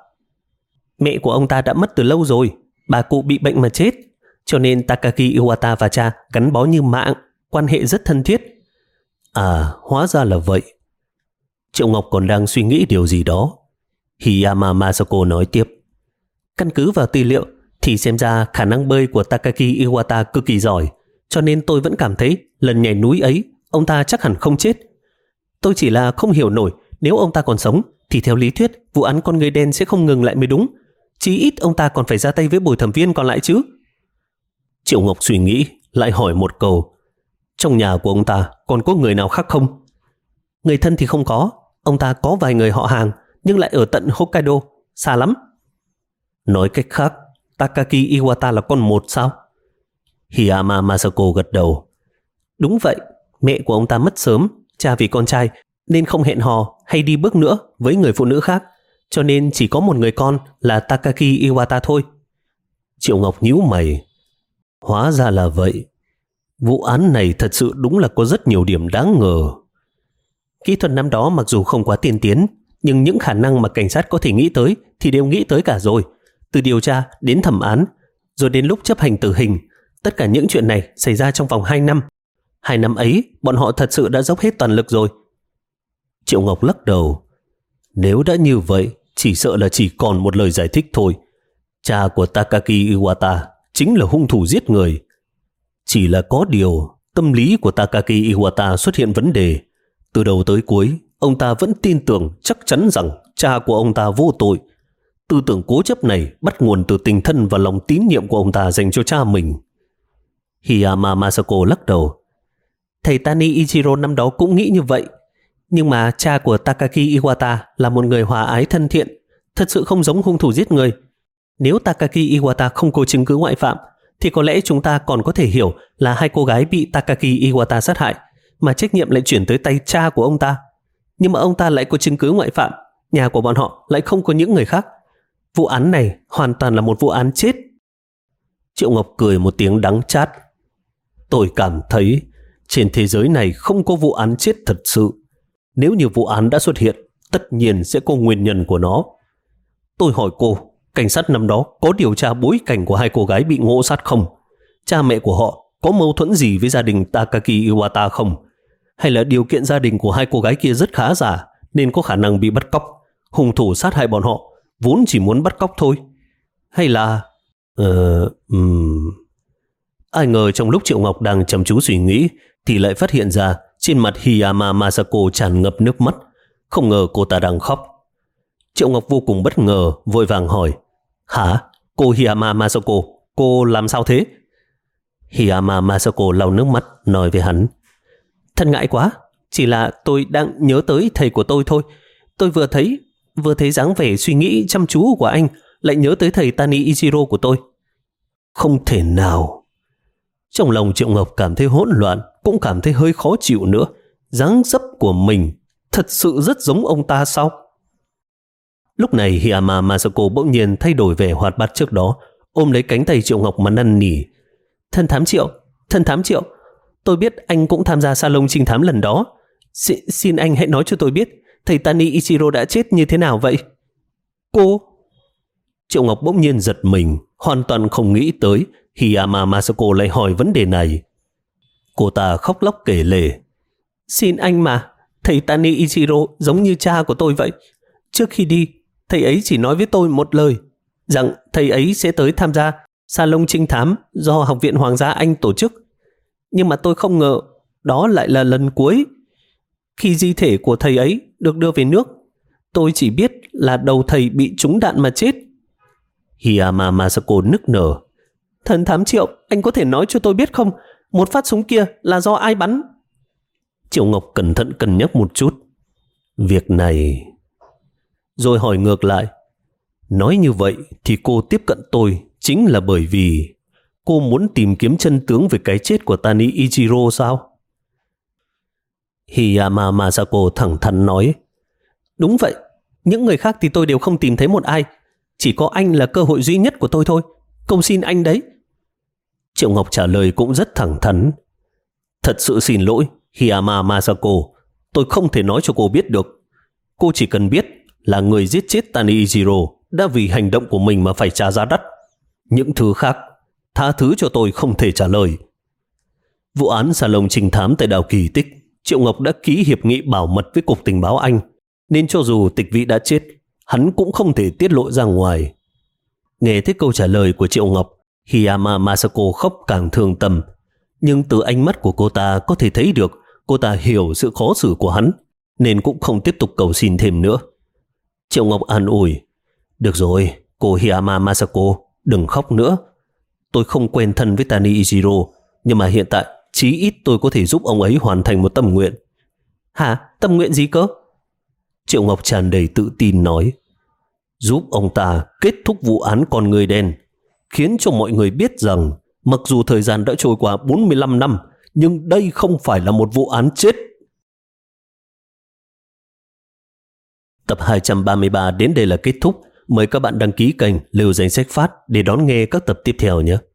Mẹ của ông ta đã mất từ lâu rồi, bà cụ bị bệnh mà chết. Cho nên Takaki Iwata và cha gắn bó như mạng, quan hệ rất thân thiết. À, hóa ra là vậy. Triệu Ngọc còn đang suy nghĩ điều gì đó. Hiyama Masako nói tiếp, căn cứ vào tư liệu thì xem ra khả năng bơi của Takaki Iwata cực kỳ giỏi, cho nên tôi vẫn cảm thấy lần nhảy núi ấy ông ta chắc hẳn không chết. Tôi chỉ là không hiểu nổi, nếu ông ta còn sống thì theo lý thuyết vụ án con người đen sẽ không ngừng lại mới đúng. Chí ít ông ta còn phải ra tay với bồi thẩm viên còn lại chứ. Triệu Ngọc suy nghĩ, lại hỏi một câu, trong nhà của ông ta còn có người nào khác không? Người thân thì không có, ông ta có vài người họ hàng nhưng lại ở tận Hokkaido, xa lắm. Nói cách khác, Takaki Iwata là con một sao? Hiyama Masako gật đầu. Đúng vậy, mẹ của ông ta mất sớm, cha vì con trai nên không hẹn hò hay đi bước nữa với người phụ nữ khác, cho nên chỉ có một người con là Takaki Iwata thôi. Triệu Ngọc nhíu mày. Hóa ra là vậy. Vụ án này thật sự đúng là có rất nhiều điểm đáng ngờ. Kỹ thuật năm đó mặc dù không quá tiên tiến, nhưng những khả năng mà cảnh sát có thể nghĩ tới thì đều nghĩ tới cả rồi. Từ điều tra đến thẩm án, rồi đến lúc chấp hành tử hình, tất cả những chuyện này xảy ra trong vòng hai năm. Hai năm ấy, bọn họ thật sự đã dốc hết toàn lực rồi. Triệu Ngọc lắc đầu. Nếu đã như vậy, chỉ sợ là chỉ còn một lời giải thích thôi. Cha của Takaki Iwata chính là hung thủ giết người. Chỉ là có điều, tâm lý của Takaki Iwata xuất hiện vấn đề. Từ đầu tới cuối, ông ta vẫn tin tưởng chắc chắn rằng cha của ông ta vô tội. Tư tưởng cố chấp này bắt nguồn từ tình thân và lòng tín nhiệm của ông ta dành cho cha mình. Hiyama Masako lắc đầu. Thầy Tani Ichiro năm đó cũng nghĩ như vậy. Nhưng mà cha của Takaki Iwata là một người hòa ái thân thiện, thật sự không giống hung thủ giết người. Nếu Takaki Iwata không có chứng cứ ngoại phạm, thì có lẽ chúng ta còn có thể hiểu là hai cô gái bị Takaki Iwata sát hại, mà trách nhiệm lại chuyển tới tay cha của ông ta. Nhưng mà ông ta lại có chứng cứ ngoại phạm, nhà của bọn họ lại không có những người khác. Vụ án này hoàn toàn là một vụ án chết. Triệu Ngọc cười một tiếng đắng chát. Tôi cảm thấy trên thế giới này không có vụ án chết thật sự. Nếu như vụ án đã xuất hiện, tất nhiên sẽ có nguyên nhân của nó. Tôi hỏi cô, cảnh sát năm đó có điều tra bối cảnh của hai cô gái bị ngộ sát không? Cha mẹ của họ có mâu thuẫn gì với gia đình Takaki Iwata không? Hay là điều kiện gia đình của hai cô gái kia rất khá giả nên có khả năng bị bắt cóc? Hung thủ sát hại bọn họ vốn chỉ muốn bắt cóc thôi. Hay là... Ờ... Um... Ai ngờ trong lúc Triệu Ngọc đang chăm chú suy nghĩ thì lại phát hiện ra trên mặt Hiyama Masako tràn ngập nước mắt. Không ngờ cô ta đang khóc. Triệu Ngọc vô cùng bất ngờ, vội vàng hỏi, hả? Cô Hiyama Masako, cô làm sao thế? Hiyama Masako lau nước mắt nói với hắn, thân ngại quá, chỉ là tôi đang nhớ tới thầy của tôi thôi. Tôi vừa thấy vừa thấy dáng vẻ suy nghĩ chăm chú của anh, lại nhớ tới thầy Tani Ichiro của tôi. Không thể nào. Trong lòng Triệu Ngọc cảm thấy hỗn loạn, cũng cảm thấy hơi khó chịu nữa. Dáng dấp của mình thật sự rất giống ông ta sao? Lúc này Hiyama Masako bỗng nhiên thay đổi vẻ hoạt bát trước đó, ôm lấy cánh tay Triệu Ngọc mà năn nỉ. Thân thám Triệu, thân thám Triệu, tôi biết anh cũng tham gia salon trinh thám lần đó. Xin, xin anh hãy nói cho tôi biết thầy Tani Ichiro đã chết như thế nào vậy? Cô? Triệu Ngọc bỗng nhiên giật mình, hoàn toàn không nghĩ tới Hiyama Masako lại hỏi vấn đề này. Cô ta khóc lóc kể lể. Xin anh mà, thầy Tani Ichiro giống như cha của tôi vậy. Trước khi đi, thầy ấy chỉ nói với tôi một lời, rằng thầy ấy sẽ tới tham gia salon trinh thám do Học viện Hoàng gia Anh tổ chức. Nhưng mà tôi không ngờ đó lại là lần cuối. Khi di thể của thầy ấy được đưa về nước, tôi chỉ biết là đầu thầy bị trúng đạn mà chết. Hiyama Masako nức nở. Thần thám Triệu, anh có thể nói cho tôi biết không, một phát súng kia là do ai bắn? Triệu Ngọc cẩn thận cân nhắc một chút. Việc này... Rồi hỏi ngược lại. Nói như vậy thì cô tiếp cận tôi chính là bởi vì cô muốn tìm kiếm chân tướng về cái chết của Tani Ichiro sao? Hiyama Masako thẳng thắn nói. Đúng vậy, những người khác thì tôi đều không tìm thấy một ai. Chỉ có anh là cơ hội duy nhất của tôi thôi. Cầu xin anh đấy. Triệu Ngọc trả lời cũng rất thẳng thắn. Thật sự xin lỗi, Hiyama Masako. Tôi không thể nói cho cô biết được. Cô chỉ cần biết là người giết chết Tani Ichiro đã vì hành động của mình mà phải trả giá đắt. Những thứ khác, tha thứ cho tôi không thể trả lời. Vụ án salon trinh thám tại đảo Kỳ Tích, Triệu Ngọc đã ký hiệp nghị bảo mật với Cục Tình báo Anh, nên cho dù Tịch Vĩ đã chết, hắn cũng không thể tiết lộ ra ngoài. Nghe thấy câu trả lời của Triệu Ngọc, Hiyama Masako khóc càng thương tâm. Nhưng từ ánh mắt của cô ta có thể thấy được cô ta hiểu sự khó xử của hắn, nên cũng không tiếp tục cầu xin thêm nữa. Triệu Ngọc an ủi. Được rồi, cô Hiyama Masako, đừng khóc nữa. Tôi không quen thân với Tani Ichiro, nhưng mà hiện tại chí ít tôi có thể giúp ông ấy hoàn thành một tâm nguyện. Hả? Tâm nguyện gì cơ? Triệu Ngọc tràn đầy tự tin nói. Giúp ông ta kết thúc vụ án con người đen, khiến cho mọi người biết rằng mặc dù thời gian đã trôi qua bốn mươi lăm năm, nhưng đây không phải là một vụ án chết. Tập hai trăm ba mươi ba đến đây là kết thúc. Mời các bạn đăng ký kênh Lưu Danh Sách Phát để đón nghe các tập tiếp theo nhé.